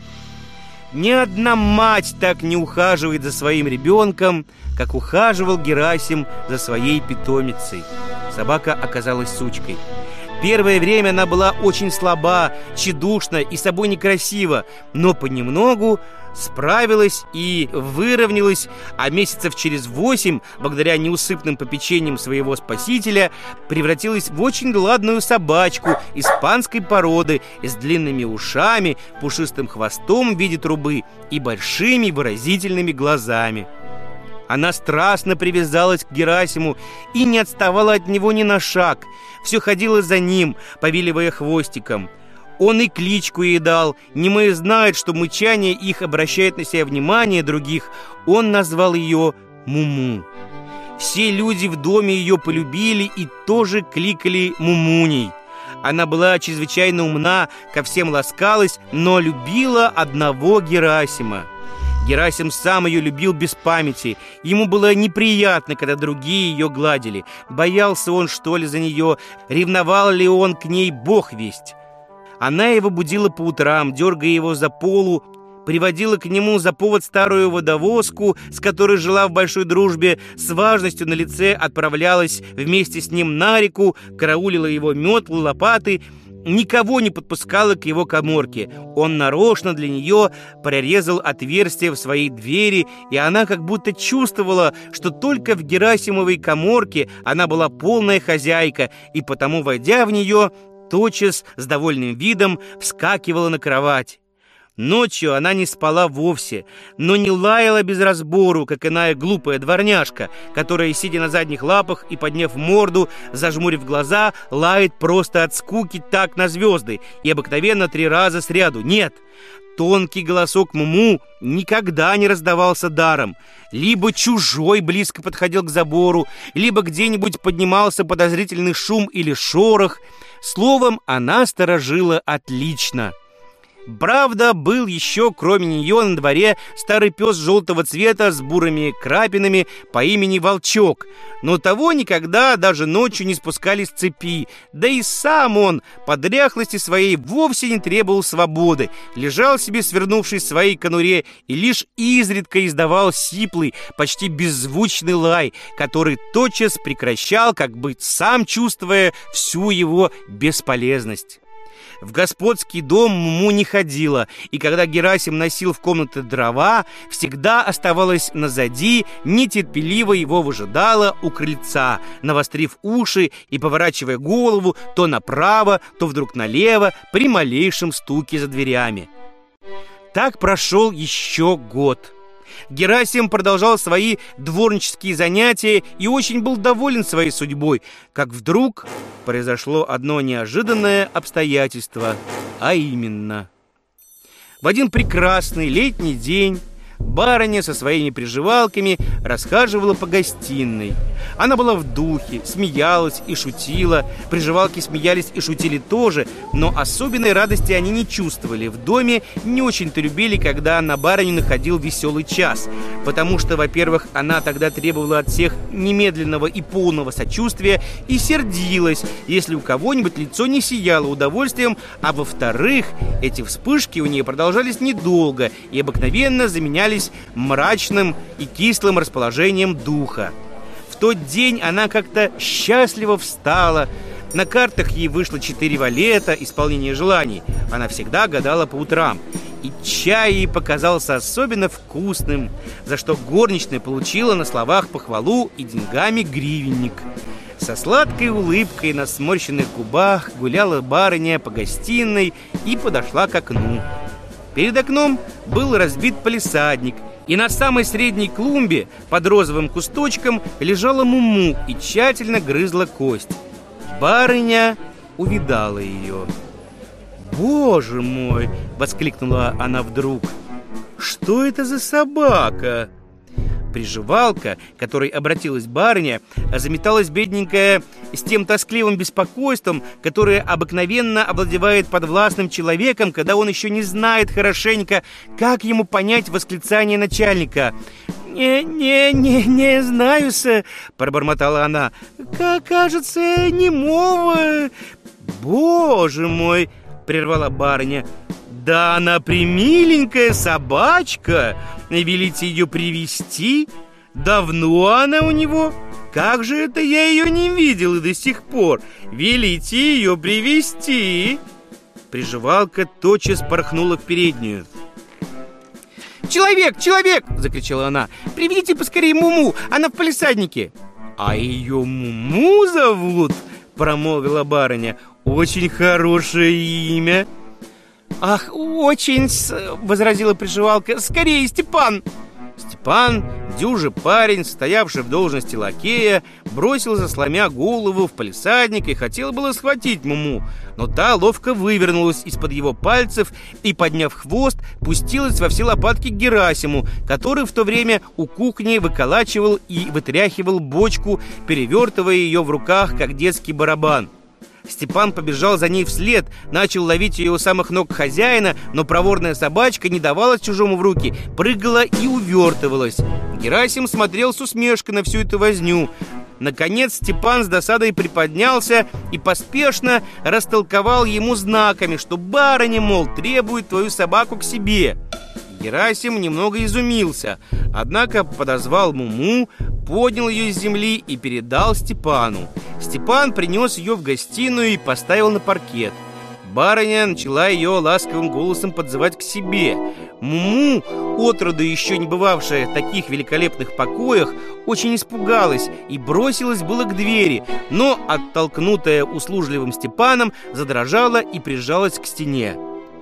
Ни одна мать так не ухаживает за своим ребенком, как ухаживал Герасим за своей питомицей. Собака оказалась сучкой. Первое время она была очень слаба, тщедушна и собой некрасива, но понемногу справилась и выровнялась, а месяцев через восемь, благодаря неусыпным попечениям своего спасителя, превратилась в очень ладную собачку испанской породы с длинными ушами, пушистым хвостом в виде трубы и большими выразительными глазами. Она страстно привязалась к Герасиму и не отставала от него ни на шаг, все ходила за ним, повиливая хвостиком. Он и кличку ей дал. Немые знают, что мычание их обращает на себя внимание других. Он назвал ее Муму. Все люди в доме ее полюбили и тоже кликали Мумуней. Она была чрезвычайно умна, ко всем ласкалась, но любила одного Герасима. Герасим сам ее любил без памяти. Ему было неприятно, когда другие ее гладили. Боялся он, что ли, за нее? Ревновал ли он к ней, бог весть? Она его будила по утрам, дергая его за полу, приводила к нему за повод старую водовозку, с которой жила в большой дружбе, с важностью на лице отправлялась вместе с ним на реку, караулила его метлы, лопаты, никого не подпускала к его каморке. Он нарочно для нее прорезал отверстие в своей двери, и она как будто чувствовала, что только в Герасимовой каморке она была полная хозяйка, и потому, войдя в нее, тотчас с довольным видом вскакивала на кровать. Ночью она не спала вовсе, но не лаяла без разбору, как иная глупая дворняжка, которая, сидя на задних лапах и подняв морду, зажмурив глаза, лает просто от скуки так на звезды и обыкновенно три раза сряду. Нет, тонкий голосок Муму никогда не раздавался даром. Либо чужой близко подходил к забору, либо где-нибудь поднимался подозрительный шум или шорох. Словом, она сторожила отлично. Правда, был еще, кроме нее, на дворе старый пес желтого цвета с бурыми крапинами по имени Волчок, но того никогда даже ночью не спускали с цепи, да и сам он по дряхлости своей вовсе не требовал свободы, лежал себе, свернувшись в своей конуре, и лишь изредка издавал сиплый, почти беззвучный лай, который тотчас прекращал, как бы сам чувствуя всю его бесполезность. В господский дом Муму не ходила, и когда Герасим носил в комнаты дрова, всегда оставалась назади, нетерпеливо его выжидала у крыльца, навострив уши и поворачивая голову то направо, то вдруг налево при малейшем стуке за дверями. Так прошел еще год. Герасим продолжал свои дворнические занятия и очень был доволен своей судьбой, как вдруг произошло одно неожиданное обстоятельство, а именно: в один прекрасный летний день барыня со своими приживалками расхаживала по гостиной. Она была в духе, смеялась и шутила. Приживалки смеялись и шутили тоже, но особенной радости они не чувствовали. В доме не очень-то любили, когда на барыню находил веселый час, потому что, во-первых, она тогда требовала от всех немедленного и полного сочувствия и сердилась, если у кого-нибудь лицо не сияло удовольствием, а во-вторых, эти вспышки у нее продолжались недолго и обыкновенно заменялись мрачным и кислым расположением духа. В тот день она как-то счастливо встала. На картах ей вышло четыре валета, исполнение желаний. Она всегда гадала по утрам. И чай ей показался особенно вкусным, за что горничная получила на словах похвалу и деньгами гривенник. Со сладкой улыбкой на сморщенных губах гуляла барыня по гостиной и подошла к окну. Перед окном был разбит палисадник, и на самой средней клумбе под розовым кусточком лежала Муму и тщательно грызла кость. Барыня увидала ее. «Боже мой!» — воскликнула она вдруг. «Что это за собака?» Приживалка, к которой обратилась барыня, заметалась бедненькая с тем тоскливым беспокойством, которое обыкновенно овладевает подвластным человеком, когда он еще не знает хорошенько, как ему понять восклицание начальника. «Не, не, не, не знаю-с», — пробормотала она. «Кажется, немого». «Боже мой!» — прервала барыня. «Да она примиленькая собачка! Велите ее привести? Давно она у него? Как же это я ее не видел и до сих пор? Велите ее привести!» Приживалка тотчас порхнула в переднюю. «Человек, человек!» — закричала она. «Приведите поскорее Муму, она в палисаднике!» «А ее Муму зовут?» — промолвила барыня. «Очень хорошее имя!» «Ах, очень!» — возразила приживалка. «Скорее, Степан!» Степан, дюжий парень, стоявший в должности лакея, бросился, сломя голову, в палисадник и хотел было схватить Муму, но та ловко вывернулась из-под его пальцев и, подняв хвост, пустилась во все лопатки к Герасиму, который в то время у кухни выколачивал и вытряхивал бочку, перевертывая ее в руках, как детский барабан. Степан побежал за ней вслед, начал ловить ее у самых ног хозяина, но проворная собачка не давалась чужому в руки, прыгала и увертывалась. Герасим смотрел с усмешкой на всю эту возню. Наконец Степан с досадой приподнялся и поспешно растолковал ему знаками, что барыня, мол, требует твою собаку к себе. Герасим немного изумился, однако подозвал Муму, поднял ее с земли и передал Степану. Степан принес ее в гостиную и поставил на паркет. Барыня начала ее ласковым голосом подзывать к себе. Муму, отроду еще не бывавшая в таких великолепных покоях, очень испугалась и бросилась было к двери, но, оттолкнутая услужливым Степаном, задрожала и прижалась к стене.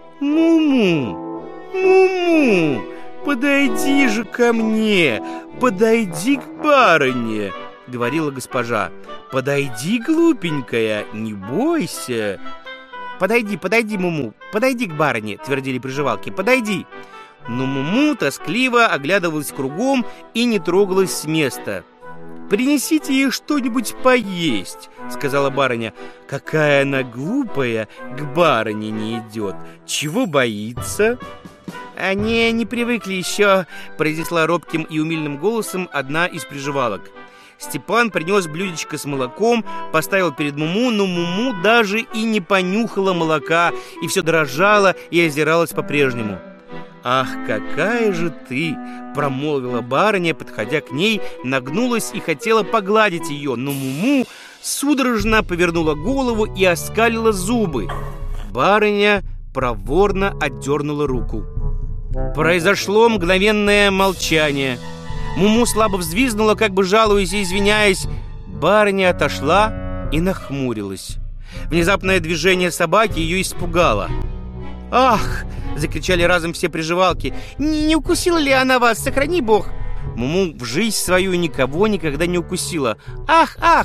«Муму! Муму! Подойди же ко мне! Подойди к барыне!» — говорила госпожа. «Подойди, глупенькая, не бойся!» «Подойди, подойди, Муму, подойди к барыне!» — твердили приживалки. «Подойди!» Но Муму тоскливо оглядывалась кругом и не трогалась с места. «Принесите ей что-нибудь поесть», — сказала барыня. «Какая она глупая, к барыне не идет. Чего боится?» «Они не привыкли еще», — произнесла робким и умильным голосом одна из приживалок. Степан принес блюдечко с молоком, поставил перед Муму, но Муму даже и не понюхала молока, и все дрожала и озиралась по-прежнему. «Ах, какая же ты!» — промолвила барыня, подходя к ней, нагнулась и хотела погладить ее, но Муму судорожно повернула голову и оскалила зубы. Барыня проворно отдернула руку. Произошло мгновенное молчание. Муму слабо взвизгнула, как бы жалуясь и извиняясь. Барыня отошла и нахмурилась. Внезапное движение собаки ее испугало. «Ах!» — закричали разом все приживалки. «Не укусила ли она вас? Сохрани Бог!» Муму в жизнь свою никого никогда не укусила. «Ах, ах!»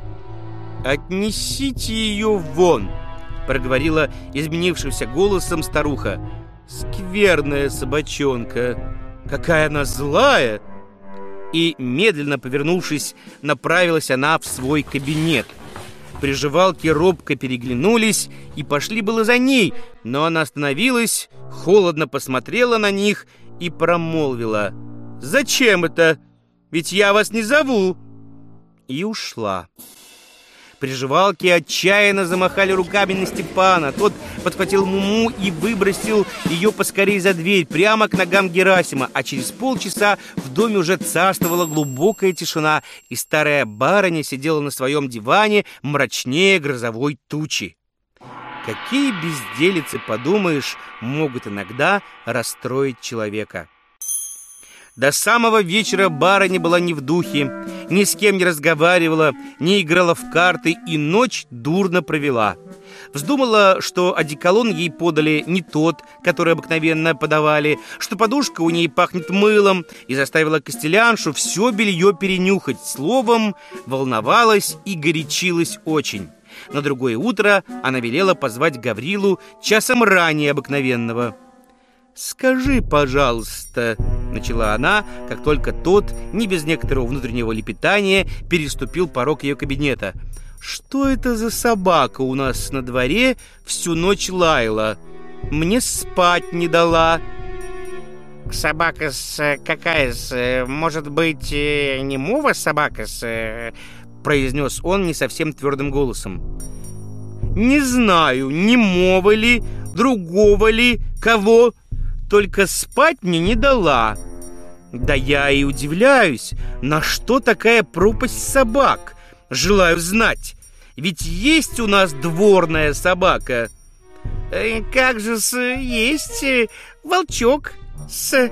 «Отнесите ее вон!» — проговорила изменившимся голосом старуха. «Скверная собачонка! Какая она злая!» И, медленно повернувшись, направилась она в свой кабинет. Приживалки робко переглянулись и пошли было за ней, но она остановилась, холодно посмотрела на них и промолвила: «Зачем это? Ведь я вас не зову!» И ушла. Приживалки отчаянно замахали руками на Степана. Тот подхватил Муму и выбросил ее поскорей за дверь, прямо к ногам Герасима. А через полчаса в доме уже царствовала глубокая тишина, и старая барыня сидела на своем диване мрачнее грозовой тучи. Какие безделицы, подумаешь, могут иногда расстроить человека. До самого вечера барыня была не в духе, ни с кем не разговаривала, не играла в карты и ночь дурно провела. Вздумала, что одеколон ей подали не тот, который обыкновенно подавали, что подушка у ней пахнет мылом, и заставила костеляншу все белье перенюхать. Словом, волновалась и горячилась очень. На другое утро она велела позвать Гаврилу часом ранее обыкновенного. «Скажи, пожалуйста, — начала она, как только тот, не без некоторого внутреннего лепетания, переступил порог ее кабинета. «Что это за собака у нас на дворе всю ночь лаяла? Мне спать не дала». «Собака-с какая-с? Может быть, немого собака-с?» произнес он не совсем твердым голосом. «Не знаю, немого ли, другого ли, кого, только спать мне не дала. Да я и удивляюсь, на что такая пропасть собак, желаю знать, ведь есть у нас дворная собака». «Как же-с, есть волчок с...»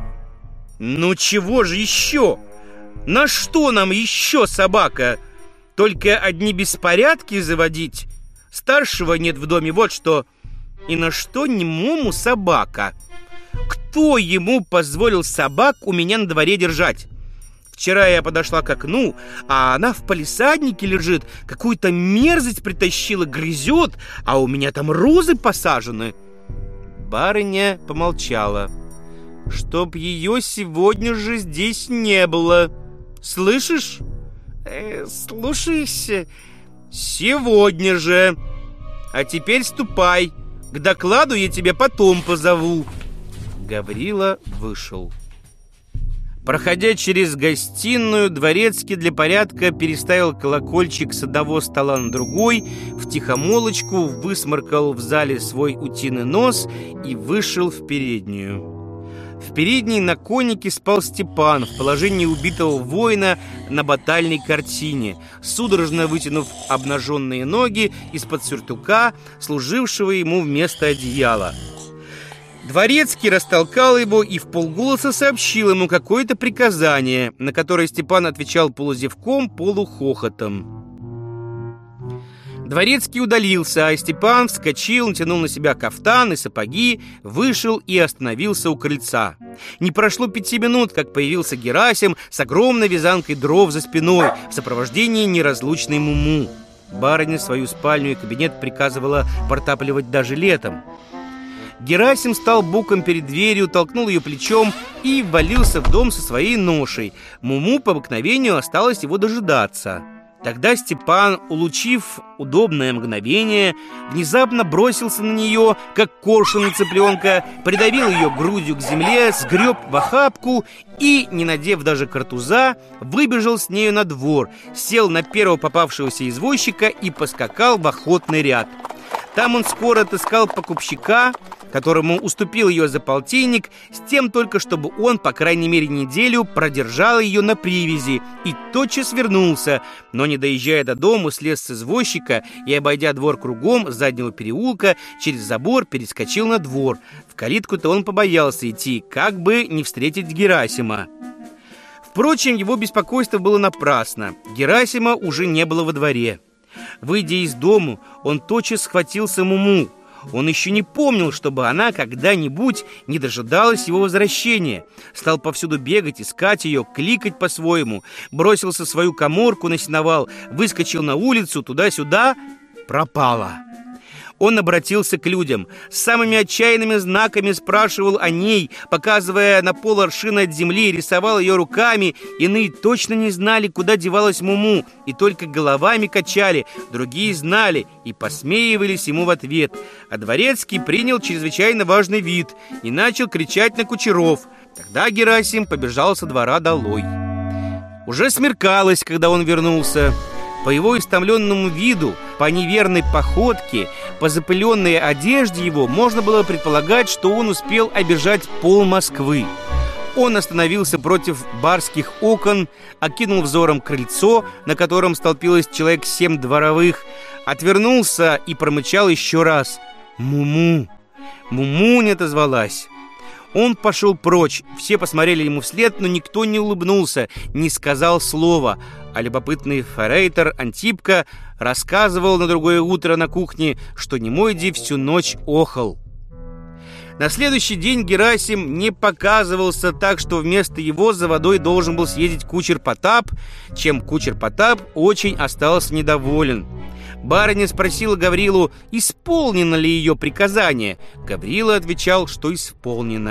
«Ну чего же еще? На что нам еще собака? Только одни беспорядки заводить? Старшего нет в доме, вот что. И на что немому собака? Кто ему позволил собак у меня на дворе держать? Вчера я подошла к окну, а она в палисаднике лежит, какую-то мерзость притащила, грызет, а у меня там розы посажены». Барыня помолчала. «Чтоб ее сегодня же здесь не было. Слышишь?» э, «Слушаюсь». «Сегодня же. А теперь ступай. К докладу я тебя потом позову». Гаврила вышел. Проходя через гостиную, Дворецкий для порядка переставил колокольчик с одного стола на другой, втихомолочку высморкал в зале свой утиный нос и вышел в переднюю. В передней на коннике спал Степан в положении убитого воина на батальной картине, судорожно вытянув обнаженные ноги из-под сюртука, служившего ему вместо одеяла. Дворецкий растолкал его и вполголоса сообщил ему какое-то приказание, на которое Степан отвечал полузевком, полухохотом. Дворецкий удалился, а Степан вскочил, натянул на себя кафтан и сапоги, вышел и остановился у крыльца. Не прошло пяти минут, как появился Герасим с огромной вязанкой дров за спиной в сопровождении неразлучной Муму. Барыня свою спальню и кабинет приказывала протапливать даже летом. Герасим стал боком перед дверью, толкнул ее плечом и ввалился в дом со своей ношей. Муму по обыкновению осталось его дожидаться. Тогда Степан, улучив удобное мгновение, внезапно бросился на нее, как коршун на цыпленка, придавил ее грудью к земле, сгреб в охапку и, не надев даже картуза, выбежал с нею на двор, сел на первого попавшегося извозчика и поскакал в охотный ряд. Там он скоро отыскал покупщика, которому уступил ее за полтинник, с тем только, чтобы он, по крайней мере, неделю продержал ее на привязи и тотчас вернулся, но, не доезжая до дому, слез с извозчика и, обойдя двор кругом с заднего переулка, через забор перескочил на двор. В калитку-то он побоялся идти, как бы не встретить Герасима. Впрочем, его беспокойство было напрасно. Герасима уже не было во дворе. Выйдя из дому, он тотчас схватился Муму. Он еще не помнил, чтобы она когда-нибудь не дожидалась его возвращения. Стал повсюду бегать, искать ее, кликать по-своему. Бросился в свою каморку на сеновал, выскочил на улицу, туда-сюда. Пропала. Он обратился к людям, с самыми отчаянными знаками спрашивал о ней, показывая на пол аршина от земли, рисовал ее руками. Иные точно не знали, куда девалась Муму, и только головами качали, другие знали и посмеивались ему в ответ. А Дворецкий принял чрезвычайно важный вид и начал кричать на кучеров. Тогда Герасим побежал со двора долой. Уже смеркалось, когда он вернулся. По его истомленному виду, по неверной походке, по запыленной одежде его можно было предполагать, что он успел обежать пол Москвы. Он остановился против барских окон, окинул взором крыльцо, на котором столпилось человек семь дворовых, отвернулся и промычал еще раз: «Муму!» Муму не отозвалась. Он пошел прочь, все посмотрели ему вслед, но никто не улыбнулся, не сказал слова. А любопытный форейтор Антипка рассказывал на другое утро на кухне, что Немойди всю ночь охал. На следующий день Герасим не показывался, так что вместо его за водой должен был съездить кучер Потап, чем кучер Потап очень остался недоволен. Барыня спросила Гаврилу, исполнено ли ее приказание. Гаврила отвечал, что исполнено.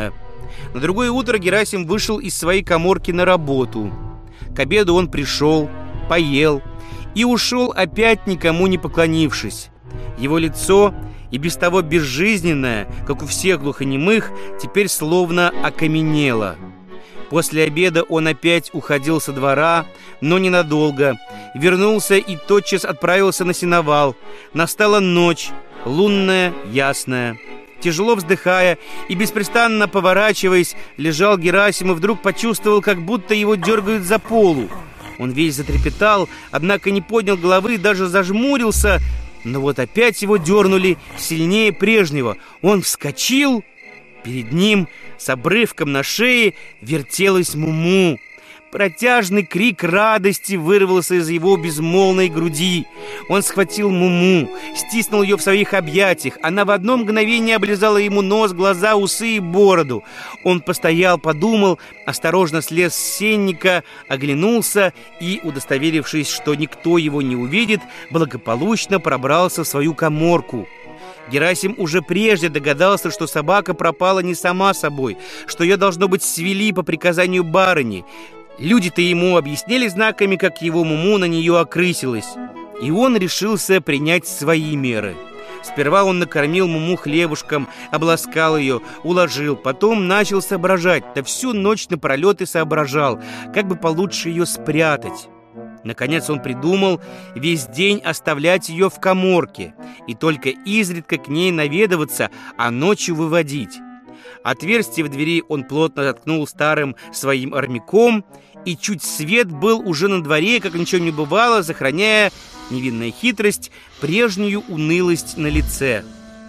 На другое утро Герасим вышел из своей каморки на работу. К обеду он пришел, поел и ушел опять, никому не поклонившись. Его лицо, и без того безжизненное, как у всех глухонемых, теперь словно окаменело. После обеда он опять уходил со двора, но ненадолго. Вернулся и тотчас отправился на сеновал. Настала ночь, лунная, ясная. Тяжело вздыхая и беспрестанно поворачиваясь, лежал Герасим и вдруг почувствовал, как будто его дергают за полу. Он весь затрепетал, однако не поднял головы и даже зажмурился. Но вот опять его дернули сильнее прежнего. Он вскочил. Перед ним с обрывком на шее вертелась Муму. Протяжный крик радости вырвался из его безмолвной груди. Он схватил Муму, стиснул ее в своих объятиях. Она в одно мгновение облизала ему нос, глаза, усы и бороду. Он постоял, подумал, осторожно слез с сенника, оглянулся и, удостоверившись, что никто его не увидит, благополучно пробрался в свою каморку. Герасим уже прежде догадался, что собака пропала не сама собой, что ее, должно быть, свели по приказанию барыни. Люди-то ему объяснили знаками, как его Муму на нее окрысилась. И он решился принять свои меры. Сперва он накормил Муму хлебушком, обласкал ее, уложил. Потом начал соображать, да всю ночь напролет и соображал, как бы получше ее спрятать. Наконец он придумал весь день оставлять ее в каморке и только изредка к ней наведываться, а ночью выводить. Отверстие в двери он плотно заткнул старым своим армяком, и чуть свет был уже на дворе, как ничего не бывало, сохраняя невинная хитрость, прежнюю унылость на лице.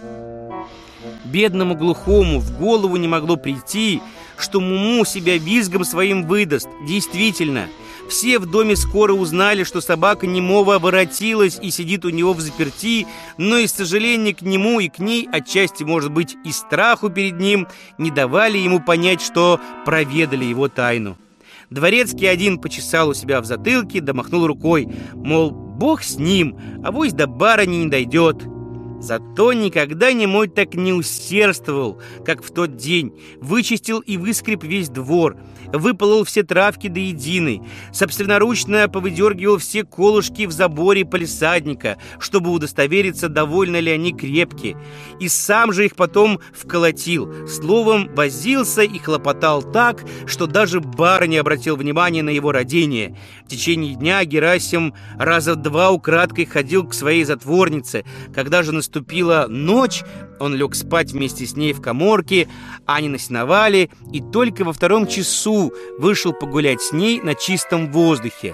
Бедному глухому в голову не могло прийти, что Муму себя визгом своим выдаст. Действительно, все в доме скоро узнали, что собака немого воротилась и сидит у него взаперти, но из сожаления к нему и к ней, отчасти, может быть, и страху перед ним, не давали ему понять, что проведали его тайну. Дворецкий один почесал у себя в затылке, да махнул рукой, мол, бог с ним, авось до барыни не дойдет. Зато никогда немой так не усердствовал, как в тот день. Вычистил и выскреб весь двор, выполол все травки до единой, собственноручно повыдергивал все колышки в заборе палисадника, чтобы удостовериться, довольно ли они крепки, и сам же их потом вколотил. Словом, возился и хлопотал так, что даже барыня обратил внимание на его родение. В течение дня Герасим раза два украдкой ходил к своей затворнице. Когда же наступила ночь, он лег спать вместе с ней в каморке, а они на сеновале, и только во втором часу вышел погулять с ней на чистом воздухе.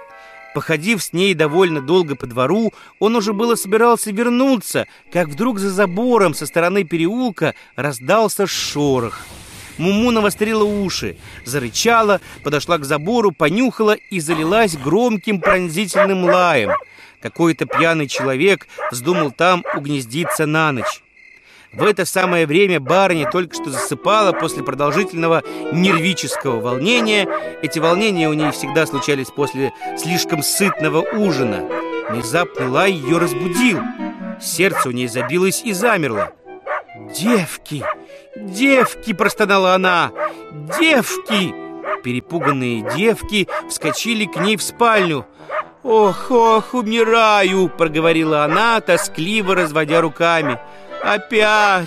Походив с ней довольно долго по двору, он уже было собирался вернуться, как вдруг за забором со стороны переулка раздался шорох. Муму навострила уши, зарычала, подошла к забору, понюхала и залилась громким пронзительным лаем. Какой-то пьяный человек вздумал там угнездиться на ночь. В это самое время барыня только что засыпала после продолжительного нервического волнения. Эти волнения у ней всегда случались после слишком сытного ужина. Внезапный лай ее разбудил. Сердце у ней забилось и замерло. «Девки! Девки!» – простонала она. «Девки!» Перепуганные девки вскочили к ней в спальню. «Ох, ох, умираю!» – проговорила она, тоскливо разводя руками. «Опять!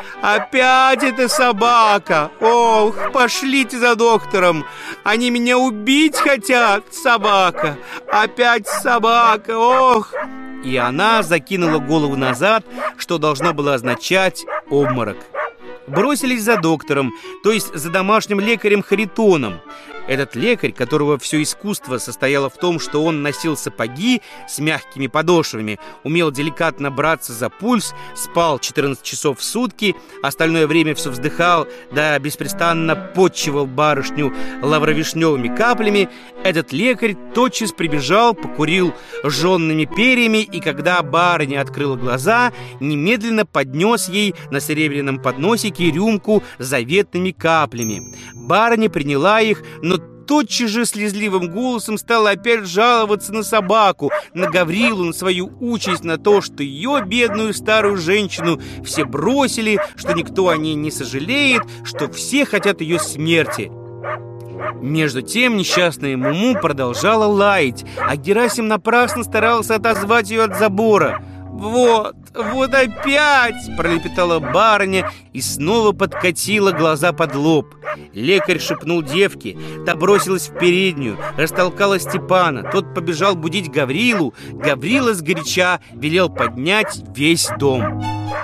Опять эта собака! Ох, пошлите за доктором! Они меня убить хотят, собака! Опять собака! Ох!» И она закинула голову назад, что должно было означать обморок. Бросились за доктором, то есть за домашним лекарем Харитоном. Этот лекарь, которого все искусство состояло в том, что он носил сапоги с мягкими подошвами, умел деликатно браться за пульс, спал четырнадцать часов в сутки, остальное время все вздыхал, да беспрестанно подчивал барышню лавровишневыми каплями, этот лекарь тотчас прибежал, покурил жженными перьями, и когда барыня открыла глаза, немедленно поднес ей на серебряном подносике рюмку с заветными каплями. Барыня приняла их, но тотчас же слезливым голосом стала опять жаловаться на собаку, на Гаврилу, на свою участь, на то, что ее, бедную старую женщину, все бросили, что никто о ней не сожалеет, что все хотят ее смерти. Между тем несчастная Муму продолжала лаять, а Герасим напрасно старался отозвать ее от забора. «Вот, вот опять!» – пролепетала барыня и снова подкатила глаза под лоб. Лекарь шепнул девке, та бросилась в переднюю, растолкала Степана. Тот побежал будить Гаврилу. Гаврила сгоряча велел поднять весь дом.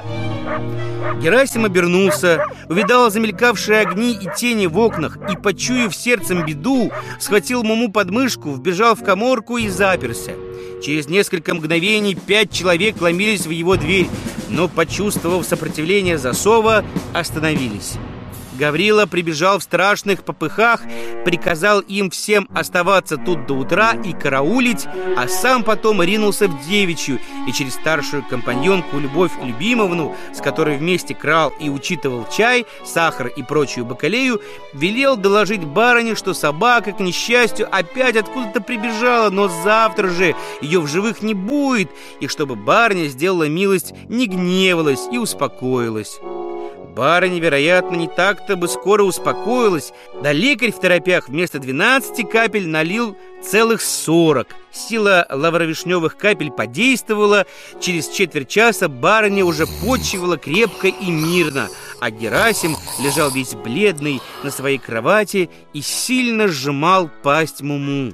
Герасим обернулся, увидал замелькавшие огни и тени в окнах и, почуяв сердцем беду, схватил Муму под мышку, вбежал в каморку и заперся. Через несколько мгновений пять человек ломились в его дверь, но, почувствовав сопротивление засова, остановились. Гаврила прибежал в страшных попыхах, приказал им всем оставаться тут до утра и караулить, а сам потом ринулся в девичью и через старшую компаньонку Любовь Любимовну, с которой вместе крал и учитывал чай, сахар и прочую бакалею, велел доложить барыне, что собака, к несчастью, опять откуда-то прибежала, но завтра же ее в живых не будет, и чтобы барыня сделала милость, не гневалась и успокоилась. Барыня, вероятно, не так-то бы скоро успокоилась, да лекарь в торопях вместо двенадцати капель налил целых сорок. Сила лавровишневых капель подействовала, через четверть часа барыня уже почивала крепко и мирно, а Герасим лежал весь бледный на своей кровати и сильно сжимал пасть Муму.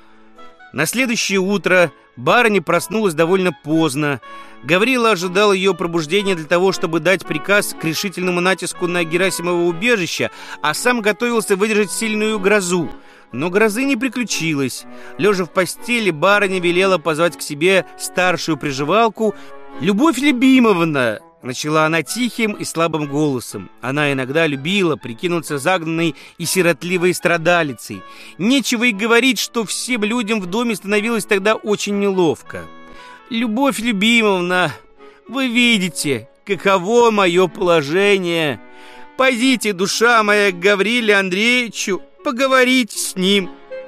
На следующее утро барыня проснулась довольно поздно. Гаврила ожидал ее пробуждения для того, чтобы дать приказ к решительному натиску на Герасимово убежище, а сам готовился выдержать сильную грозу. Но грозы не приключилось. Лежа в постели, барыня велела позвать к себе старшую приживалку. «Любовь Любимовна!» — начала она тихим и слабым голосом. Она иногда любила прикинуться загнанной и сиротливой страдалицей. Нечего и говорить, что всем людям в доме становилось тогда очень неловко. «Любовь Любимовна, вы видите, каково мое положение. Пойдите, душа моя, к Гавриле Андреевичу, поговорите с ним.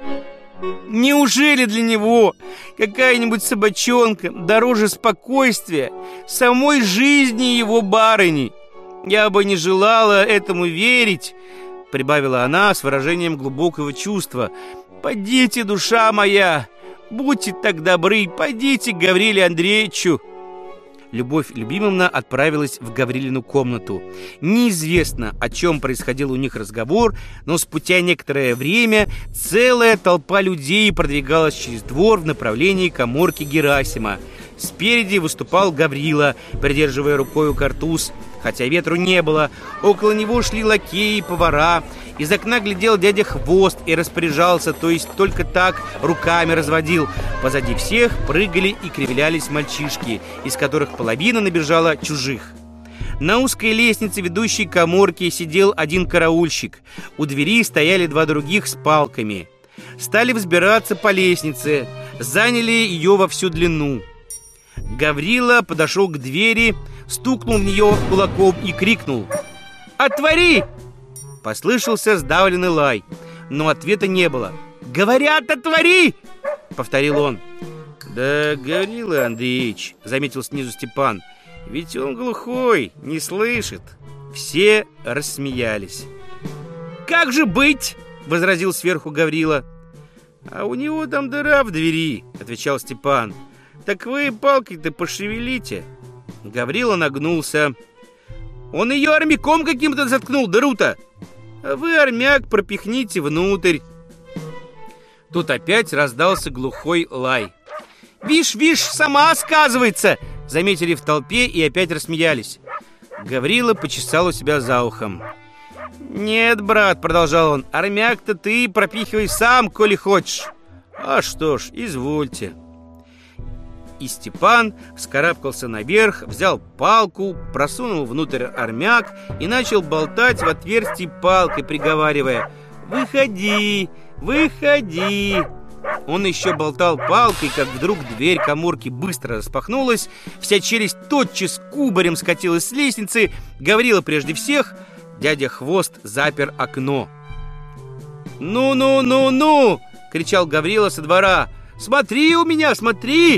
Неужели для него какая-нибудь собачонка дороже спокойствия, самой жизни его барыни? Я бы не желала этому верить», — прибавила она с выражением глубокого чувства. «Подите, душа моя, будьте так добры, подите к Гавриле Андреевичу». Любовь Любимовна отправилась в Гаврилину комнату. Неизвестно, о чем происходил у них разговор, но спустя некоторое время целая толпа людей продвигалась через двор в направлении каморки Герасима. Спереди выступал Гаврила, придерживая рукою картуз, хотя ветру не было. Около него шли лакеи и повара. Из окна глядел дядя Хвост и распоряжался, то есть только так руками разводил. Позади всех прыгали и кривлялись мальчишки, из которых половина набежала чужих. На узкой лестнице, ведущей к каморке, сидел один караульщик. У двери стояли два других с палками. Стали взбираться по лестнице, заняли ее во всю длину. Гаврила подошел к двери, стукнул в нее кулаком и крикнул: «Отвори!» Послышался сдавленный лай, но ответа не было. «Говорят, отвори!» — повторил он. «Да, Гаврила Андреевич», — заметил снизу Степан, — «ведь он глухой, не слышит». Все рассмеялись. «Как же быть?» — возразил сверху Гаврила. «А у него там дыра в двери», — отвечал Степан. «Так вы палкой-то пошевелите». Гаврила нагнулся. «Он ее армяком каким-то заткнул, дыру-то. А вы, армяк, пропихните внутрь». Тут опять раздался глухой лай. «Вишь, вишь, сама сказывается!» — заметили в толпе и опять рассмеялись. Гаврила почесал у себя за ухом. «Нет, брат», — продолжал он, — «армяк-то ты пропихивай сам, коли хочешь». «А что ж, извольте». И Степан вскарабкался наверх, взял палку, просунул внутрь армяк и начал болтать в отверстие палкой, приговаривая: «Выходи, выходи». Он еще болтал палкой, как вдруг дверь каморки быстро распахнулась, вся челюсть тотчас кубарем скатилась с лестницы. Гаврила прежде всех, дядя Хвост запер окно. «Ну-ну-ну-ну!» — кричал Гаврила со двора. «Смотри у меня, смотри!»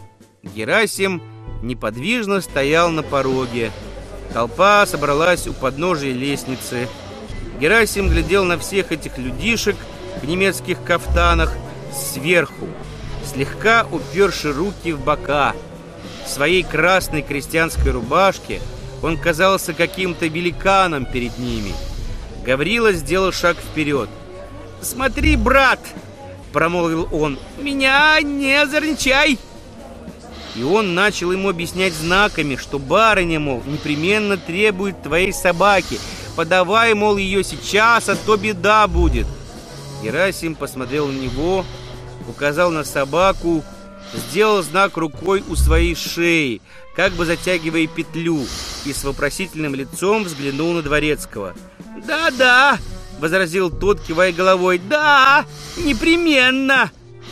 Герасим неподвижно стоял на пороге. Толпа собралась у подножия лестницы. Герасим глядел на всех этих людишек в немецких кафтанах сверху, слегка уперши руки в бока. В своей красной крестьянской рубашке он казался каким-то великаном перед ними. Гаврила сделал шаг вперед. «Смотри, брат!» — промолвил он. «Меня не озорничай!» И он начал ему объяснять знаками, что барыня, мол, непременно требует твоей собаки. Подавай, мол, ее сейчас, а то беда будет. Герасим посмотрел на него, указал на собаку, сделал знак рукой у своей шеи, как бы затягивая петлю, и с вопросительным лицом взглянул на Дворецкого. «Да-да», — возразил тот, кивая головой, — «да, непременно».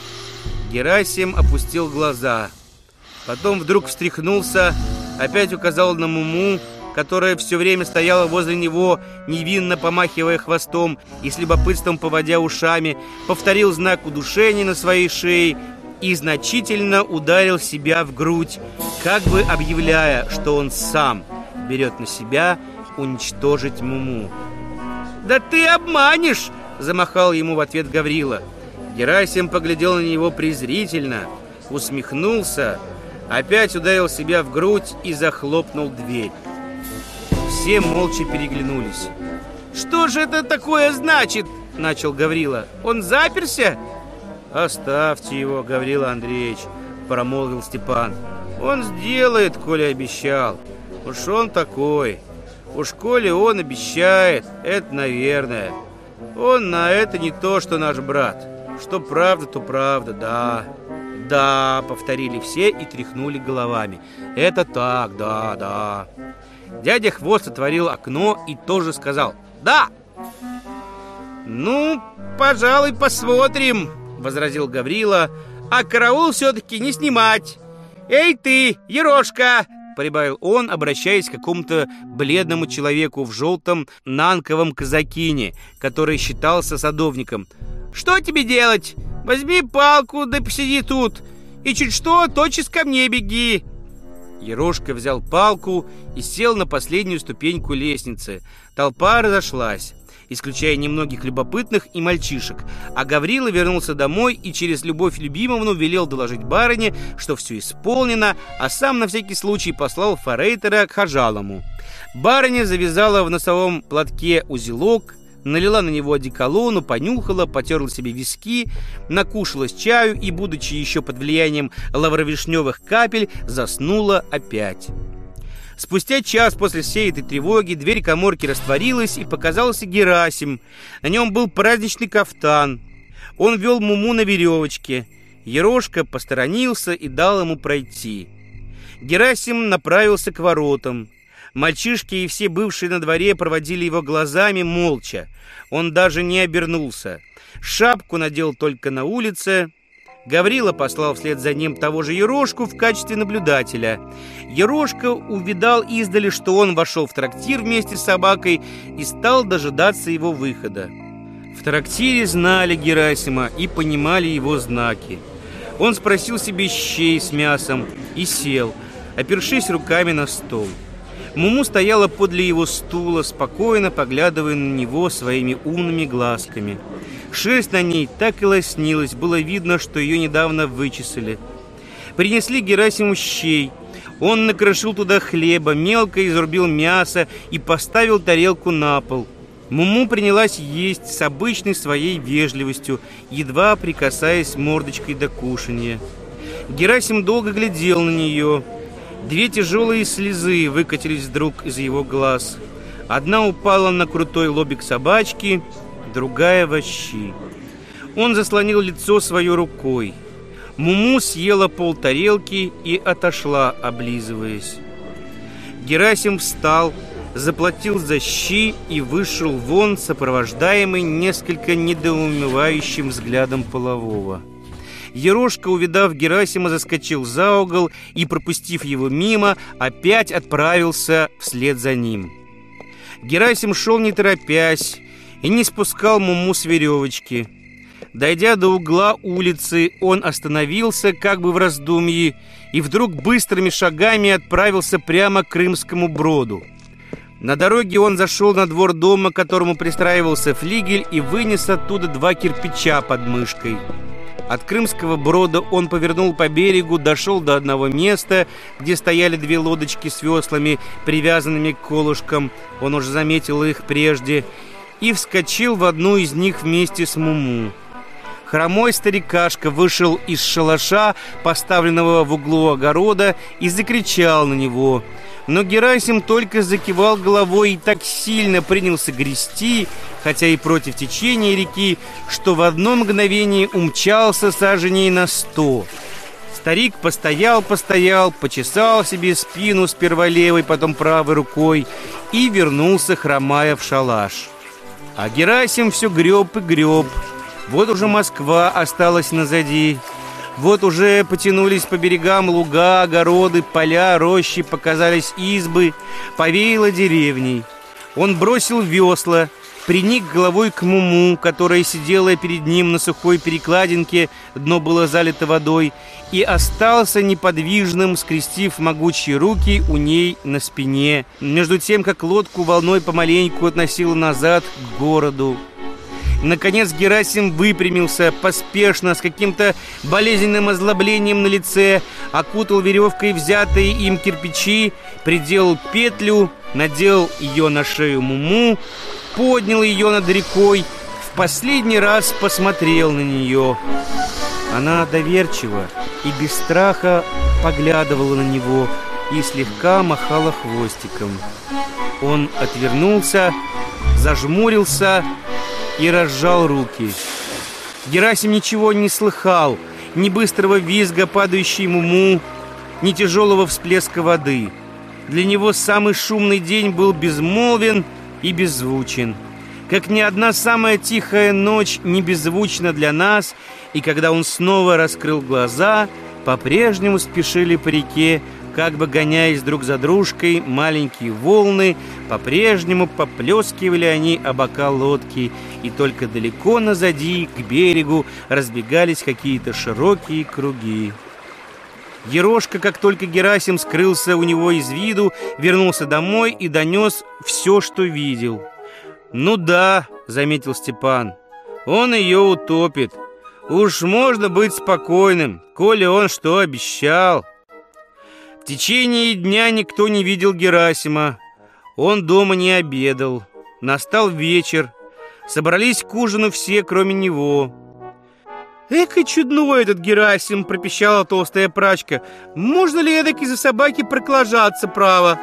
Герасим опустил глаза. Потом вдруг встряхнулся, опять указал на Муму, которая все время стояла возле него, невинно помахивая хвостом и с любопытством поводя ушами, повторил знак удушения на своей шее и значительно ударил себя в грудь, как бы объявляя, что он сам берет на себя уничтожить Муму. «Да ты обманешь!» — замахал ему в ответ Гаврила. Герасим поглядел на него презрительно, усмехнулся, опять ударил себя в грудь и захлопнул дверь. Все молча переглянулись. «Что же это такое значит?» — начал Гаврила. «Он заперся?» «Оставьте его, Гаврила Андреевич», — промолвил Степан. «Он сделает, коли обещал. Уж он такой. Уж коли он обещает, это наверное. Он на это не то, что наш брат. Что правда, то правда, да». «Да», — повторили все и тряхнули головами. «Это так, да, да». Дядя Хвост отворил окно и тоже сказал «да». «Ну, пожалуй, посмотрим», — возразил Гаврила, «а караул все-таки не снимать. Эй ты, Ерошка!» — прибавил он, обращаясь к какому-то бледному человеку в желтом нанковом казакине, который считался садовником. «Что тебе делать? Возьми палку, да посиди тут, и чуть что, тотчас ко мне беги». Ерошка взял палку и сел на последнюю ступеньку лестницы. Толпа разошлась, исключая немногих любопытных и мальчишек, а Гаврила вернулся домой и через Любовь Любимовну велел доложить барыне, что все исполнено, а сам на всякий случай послал форейтера к Хажалому. Барыня завязала в носовом платке узелок, налила на него одеколону, понюхала, потерла себе виски, накушалась чаю и, будучи еще под влиянием лавровишневых капель, заснула опять. Спустя час после всей этой тревоги дверь каморки растворилась, и показался Герасим. На нем был праздничный кафтан. Он вел Муму на веревочке. Ерошка посторонился и дал ему пройти. Герасим направился к воротам. Мальчишки и все бывшие на дворе проводили его глазами молча. Он даже не обернулся. Шапку надел только на улице. Гаврила послал вслед за ним того же Ерошку в качестве наблюдателя. Ерошка увидал издали, что он вошел в трактир вместе с собакой и стал дожидаться его выхода. В трактире знали Герасима и понимали его знаки. Он спросил себе щей с мясом и сел, опершись руками на стол. Муму стояла подле его стула, спокойно поглядывая на него своими умными глазками. Шерсть на ней так и лоснилась, было видно, что ее недавно вычесали. Принесли Герасиму щей. Он накрошил туда хлеба, мелко изрубил мясо и поставил тарелку на пол. Муму принялась есть с обычной своей вежливостью, едва прикасаясь мордочкой до кушанья. Герасим долго глядел на нее. Две тяжелые слезы выкатились вдруг из его глаз. Одна упала на крутой лобик собачки, другая в щи. Он заслонил лицо своей рукой. Муму съела полтарелки и отошла, облизываясь. Герасим встал, заплатил за щи и вышел вон, сопровождаемый несколько недоумевающим взглядом полового. Ерошка, увидав Герасима, заскочил за угол и, пропустив его мимо, опять отправился вслед за ним. Герасим шел не торопясь, и не спускал Муму с веревочки. Дойдя до угла улицы, он остановился как бы в раздумье и вдруг быстрыми шагами отправился прямо к Крымскому броду. На дороге он зашел на двор дома, к которому пристраивался флигель, и вынес оттуда два кирпича под мышкой. От Крымского брода он повернул по берегу, дошел до одного места, где стояли две лодочки с веслами, привязанными к колышкам, он уже заметил их прежде, и вскочил в одну из них вместе с Муму. Хромой старикашка вышел из шалаша, поставленного в углу огорода, и закричал на него. Но Герасим только закивал головой и так сильно принялся грести, хотя и против течения реки, что в одно мгновение умчался саженей на сто. Старик постоял-постоял, почесал себе спину сперва левой, потом правой рукой и вернулся, хромая, в шалаш. А Герасим все греб и греб. Вот уже Москва осталась назади. Вот уже потянулись по берегам луга, огороды, поля, рощи, показались избы, повеяло деревней. Он бросил весла, приник головой к Муму, которая сидела перед ним на сухой перекладинке, дно было залито водой, и остался неподвижным, скрестив могучие руки у ней на спине, между тем, как лодку волной помаленьку относило назад к городу. Наконец Герасим выпрямился, поспешно, с каким-то болезненным озлоблением на лице, окутал веревкой взятые им кирпичи, приделал петлю, надел ее на шею Муму, поднял ее над рекой, в последний раз посмотрел на нее. Она доверчиво и без страха поглядывала на него и слегка махала хвостиком. Он отвернулся, зажмурился и разжал руки. Герасим ничего не слыхал, ни быстрого визга падающей Муму, ни тяжелого всплеска воды. Для него самый шумный день был безмолвен и беззвучен, как ни одна самая тихая ночь не беззвучна для нас, и когда он снова раскрыл глаза, по-прежнему спешили по реке, как бы гоняясь друг за дружкой, маленькие волны, по-прежнему поплескивали они о бока лодки, и только далеко назади, к берегу, разбегались какие-то широкие круги. Ерошка, как только Герасим скрылся у него из виду, вернулся домой и донес все, что видел. «Ну да», — заметил Степан, — «он ее утопит. Уж можно быть спокойным, коли он что обещал». В течение дня никто не видел Герасима. Он дома не обедал. Настал вечер. Собрались к ужину все, кроме него. «Эка чудной этот Герасим!» — пропищала толстая прачка. «Можно ли эдак из-за собаки проклажаться, право?»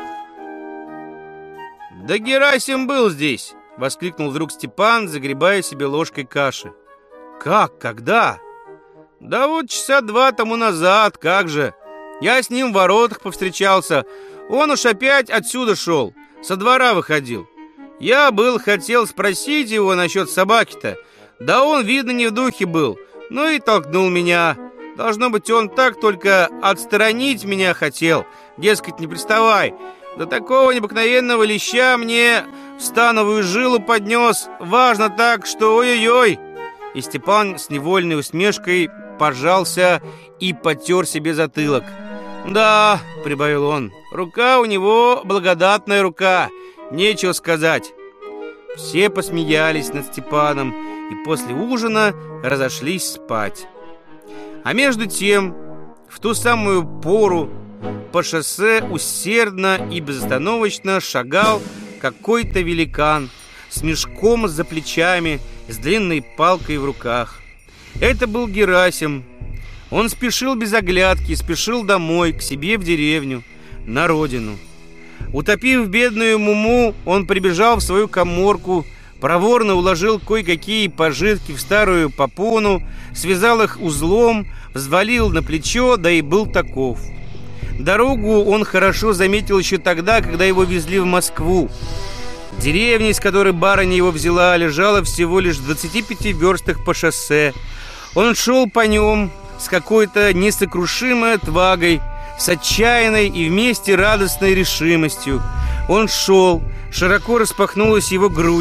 «Да Герасим был здесь!» — воскликнул вдруг Степан, загребая себе ложкой каши. «Как? Когда?» «Да вот часа два тому назад, как же! Я с ним в воротах повстречался. Он уж опять отсюда шел, со двора выходил. Я был хотел спросить его насчет собаки-то, да он, видно, не в духе был, ну и толкнул меня. Должно быть, он так только отстранить меня хотел, дескать, не приставай. До такого необыкновенного леща мне в становую жилу поднес, важно так, что ой-ой-ой». И Степан с невольной усмешкой пожался и потер себе затылок. «Да», — прибавил он, — «рука у него благодатная рука, нечего сказать». Все посмеялись над Степаном и после ужина разошлись спать. А между тем, в ту самую пору по шоссе усердно и безостановочно шагал какой-то великан с мешком за плечами, с длинной палкой в руках. Это был Герасим. Он спешил без оглядки, спешил домой, к себе в деревню, на родину. Утопив бедную Муму, он прибежал в свою каморку, проворно уложил кое-какие пожитки в старую попону, связал их узлом, взвалил на плечо, да и был таков. Дорогу он хорошо заметил еще тогда, когда его везли в Москву. Деревня, из которой барыня его взяла, лежала всего лишь в двадцати пяти верстах по шоссе. Он шел по нем с какой-то несокрушимой отвагой, с отчаянной и вместе радостной решимостью. Он шел, широко распахнулась его грудь,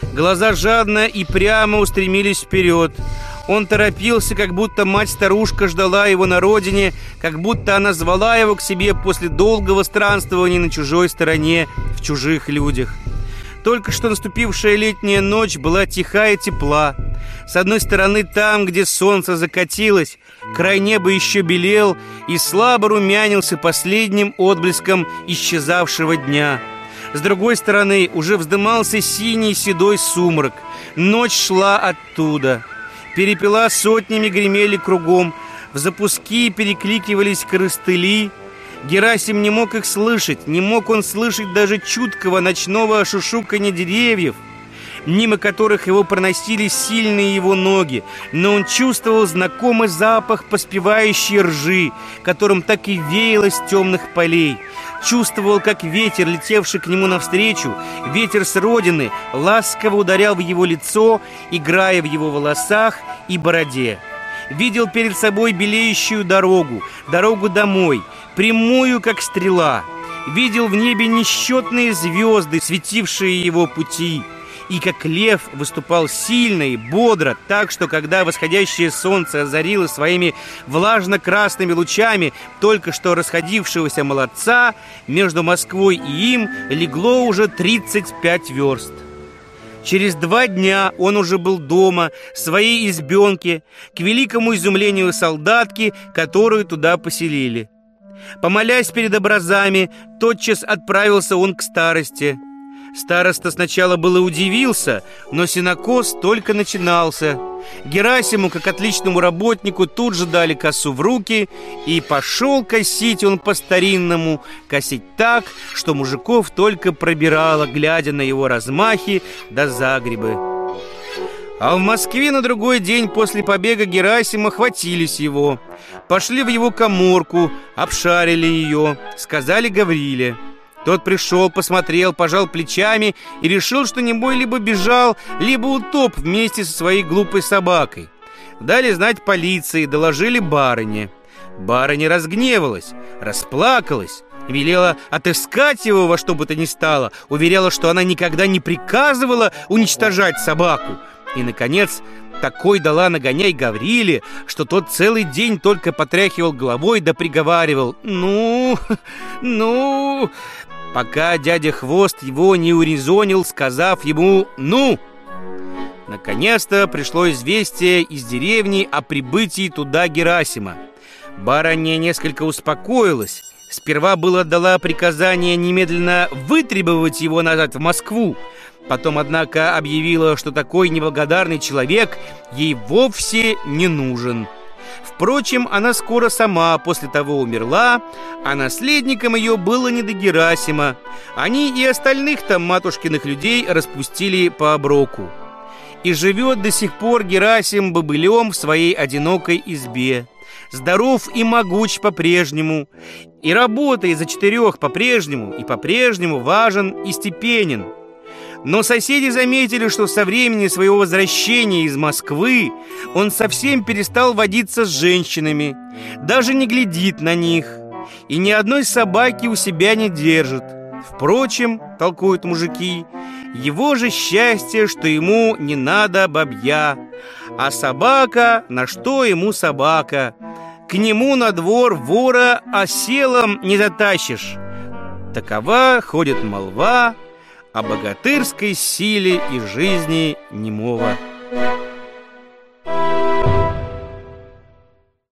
Глаза жадно и прямо устремились вперед. Он торопился, как будто мать-старушка ждала его на родине, как будто она звала его к себе после долгого странствования на чужой стороне, в чужих людях. Только что наступившая летняя ночь была тиха и тепла. С одной стороны, там, где солнце закатилось, край неба еще белел и слабо румянился последним отблеском исчезавшего дня. С другой стороны, уже вздымался синий седой сумрак. Ночь шла оттуда. Перепела сотнями гремели кругом, в запуски перекликивались коростыли. Герасим не мог их слышать, не мог он слышать даже чуткого ночного шушуканья деревьев, мимо которых его проносили сильные его ноги, но он чувствовал знакомый запах поспевающей ржи, которым так и веяло с темных полей. Чувствовал, как ветер, летевший к нему навстречу, ветер с родины, ласково ударял в его лицо, играя в его волосах и бороде. Видел перед собой белеющую дорогу, дорогу домой, прямую, как стрела. Видел в небе несчетные звезды, светившие его пути. И как лев выступал сильно и бодро, так что, когда восходящее солнце озарило своими влажно-красными лучами только что расходившегося молодца, между Москвой и им легло уже тридцать пять верст. Через два дня он уже был дома, в своей избенке, к великому изумлению солдатки, которую туда поселили. Помолясь перед образами, тотчас отправился он к старосте. Староста сначала было удивился, но сенокос только начинался. Герасиму, как отличному работнику, тут же дали косу в руки, и пошел косить он по-старинному, косить так, что мужиков только пробирало, глядя на его размахи да загребы. А в Москве на другой день после побега Герасима хватились его. Пошли в его каморку, обшарили ее, сказали Гавриле. Тот пришел, посмотрел, пожал плечами и решил, что небой либо бежал, либо утоп вместе со своей глупой собакой. Дали знать полиции, доложили барыне. Барыня разгневалась, расплакалась, велела отыскать его во что бы то ни стало, уверяла, что она никогда не приказывала уничтожать собаку. И, наконец, такой дала нагоняй Гавриле, что тот целый день только потряхивал головой да приговаривал: «Ну, ну...» пока дядя Хвост его не урезонил, сказав ему «ну». Наконец-то пришло известие из деревни о прибытии туда Герасима. Барыня несколько успокоилась. Сперва было дала приказание немедленно вытребовать его назад в Москву. Потом, однако, объявила, что такой неблагодарный человек ей вовсе не нужен. Впрочем, она скоро сама после того умерла, а наследником ее было не до Герасима. Они и остальных там матушкиных людей распустили по оброку. И живет до сих пор Герасим бобылем в своей одинокой избе. Здоров и могуч по-прежнему, и работает за четырех по-прежнему, и по-прежнему важен и степенен. Но соседи заметили, что со времени своего возвращения из Москвы он совсем перестал водиться с женщинами, даже не глядит на них, и ни одной собаки у себя не держит. Впрочем, толкуют мужики, его же счастье, что ему не надо бабья, а собака, на что ему собака? К нему на двор вора оселом не затащишь. Такова ходит молва о богатырской силе и жизни немого.